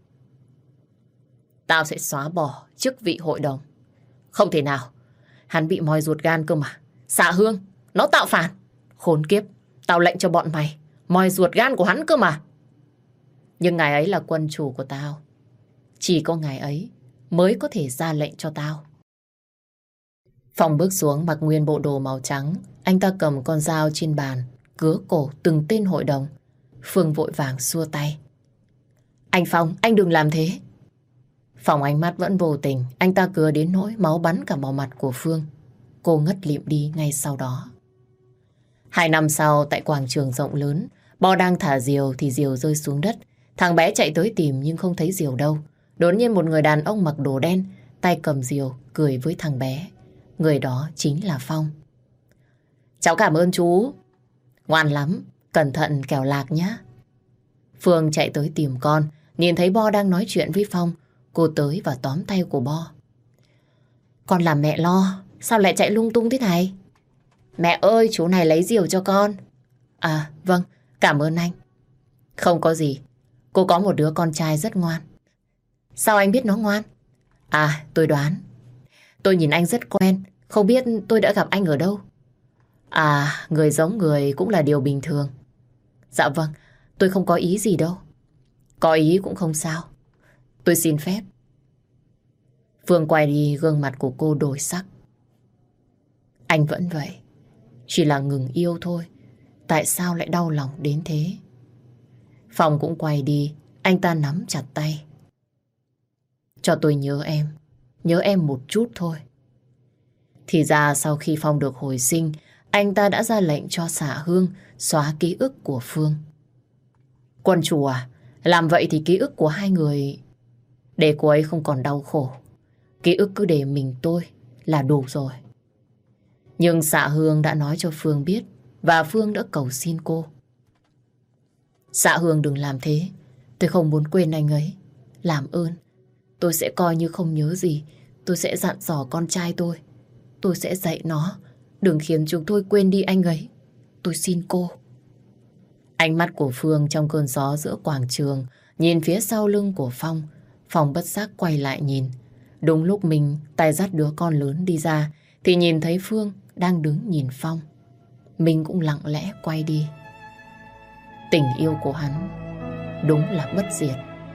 Tao sẽ xóa bỏ chức vị hội đồng. Không thể nào. Hắn bị moi ruột gan cơ mà. Xạ Hương, nó tạo phản. Khốn kiếp, tao lệnh cho bọn mày moi ruột gan của hắn cơ mà. Nhưng ngài ấy là quân chủ của tao. Chỉ có ngài ấy mới có thể ra lệnh cho tao. Phong bước xuống mặc nguyên bộ đồ màu trắng. Anh ta cầm con dao trên bàn, cứa cổ từng tên hội đồng. Phương vội vàng xua tay. Anh Phong, anh đừng làm thế. Phong ánh mắt vẫn vô tình. Anh ta cứa đến nỗi máu bắn cả vào mặt của Phương. Cô ngất lịm đi ngay sau đó. 2 năm sau, tại quảng trường rộng lớn, Bo đang thả diều thì diều rơi xuống đất. Thằng bé chạy tới tìm nhưng không thấy diều đâu. Đột nhiên một người đàn ông mặc đồ đen, tay cầm diều, cười với thằng bé. Người đó chính là Phong. Cháu cảm ơn chú. Ngoan lắm, cẩn thận kẻo lạc nhé. Phương chạy tới tìm con, nhìn thấy Bo đang nói chuyện với Phong. Cô tới và tóm tay của Bo. Con làm mẹ lo, sao lại chạy lung tung thế này? Mẹ ơi, chú này lấy diều cho con. À, vâng, cảm ơn anh. Không có gì. Cô có một đứa con trai rất ngoan. Sao anh biết nó ngoan? À, tôi đoán. Tôi nhìn anh rất quen, không biết tôi đã gặp anh ở đâu. À, người giống người cũng là điều bình thường. Dạ vâng, tôi không có ý gì đâu. Có ý cũng không sao. Tôi xin phép. Phương quay đi, gương mặt của cô đổi sắc. Anh vẫn vậy, chỉ là ngừng yêu thôi. Tại sao lại đau lòng đến thế? Phong cũng quay đi, anh ta nắm chặt tay. Cho tôi nhớ em một chút thôi. Thì ra sau khi Phong được hồi sinh, anh ta đã ra lệnh cho Xạ Hương xóa ký ức của Phương. Quân chủ à, làm vậy thì ký ức của hai người để cô ấy không còn đau khổ. Ký ức cứ để mình tôi là đủ rồi. Nhưng Xạ Hương đã nói cho Phương biết và Phương đã cầu xin cô. Xạ Hương đừng làm thế. Tôi không muốn quên anh ấy. Làm ơn, tôi sẽ coi như không nhớ gì. Tôi sẽ dặn dò con trai tôi. Tôi sẽ dạy nó. Đừng khiến chúng tôi quên đi anh ấy. Tôi xin cô. Ánh mắt của Phương trong cơn gió giữa quảng trường nhìn phía sau lưng của Phong. Phong bất giác quay lại nhìn. Đúng lúc mình tay dắt đứa con lớn đi ra thì nhìn thấy Phương đang đứng nhìn Phong. Mình cũng lặng lẽ quay đi. Tình yêu của hắn đúng là bất diệt.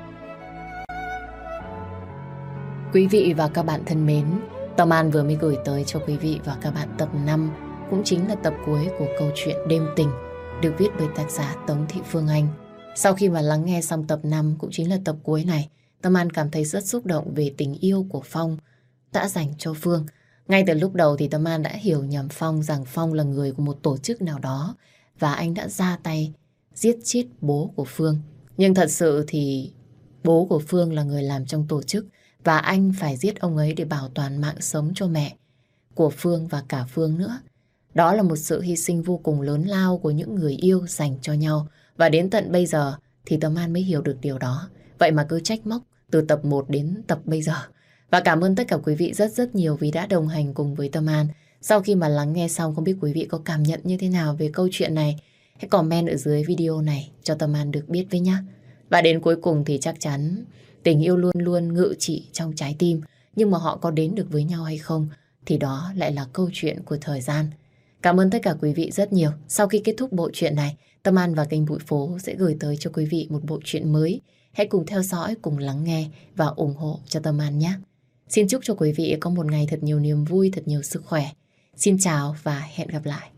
Quý vị và các bạn thân mến, Tâm An vừa mới gửi tới cho quý vị và các bạn tập 5, cũng chính là tập cuối của câu chuyện Đêm Tình, được viết bởi tác giả Tống Thị Phương Anh. Sau khi mà lắng nghe xong tập 5, cũng chính là tập cuối này, Tâm An cảm thấy rất xúc động về tình yêu của Phong đã dành cho Phương. Ngay từ lúc đầu thì Tâm An đã hiểu nhầm Phong rằng Phong là người của một tổ chức nào đó và anh đã ra tay giết chết bố của Phương. Nhưng thật sự thì bố của Phương là người làm trong tổ chức và anh phải giết ông ấy để bảo toàn mạng sống cho mẹ của Phương và cả Phương nữa. Đó là một sự hy sinh vô cùng lớn lao của những người yêu dành cho nhau. Và đến tận bây giờ thì Tâm An mới hiểu được điều đó. Vậy mà cứ trách móc từ tập 1 đến tập bây giờ. Và cảm ơn tất cả quý vị rất rất nhiều vì đã đồng hành cùng với Tâm An. Sau khi mà lắng nghe xong, không biết quý vị có cảm nhận như thế nào về câu chuyện này? Hãy comment ở dưới video này cho Tâm An được biết với nhé. Và đến cuối cùng thì chắc chắn tình yêu luôn luôn ngự trị trong trái tim. Nhưng mà họ có đến được với nhau hay không thì đó lại là câu chuyện của thời gian. Cảm ơn tất cả quý vị rất nhiều. Sau khi kết thúc bộ truyện này, Tâm An và kênh Bụi Phố sẽ gửi tới cho quý vị một bộ truyện mới. Hãy cùng theo dõi, cùng lắng nghe và ủng hộ cho Tâm An nhé. Xin chúc cho quý vị có một ngày thật nhiều niềm vui, thật nhiều sức khỏe. Xin chào và hẹn gặp lại.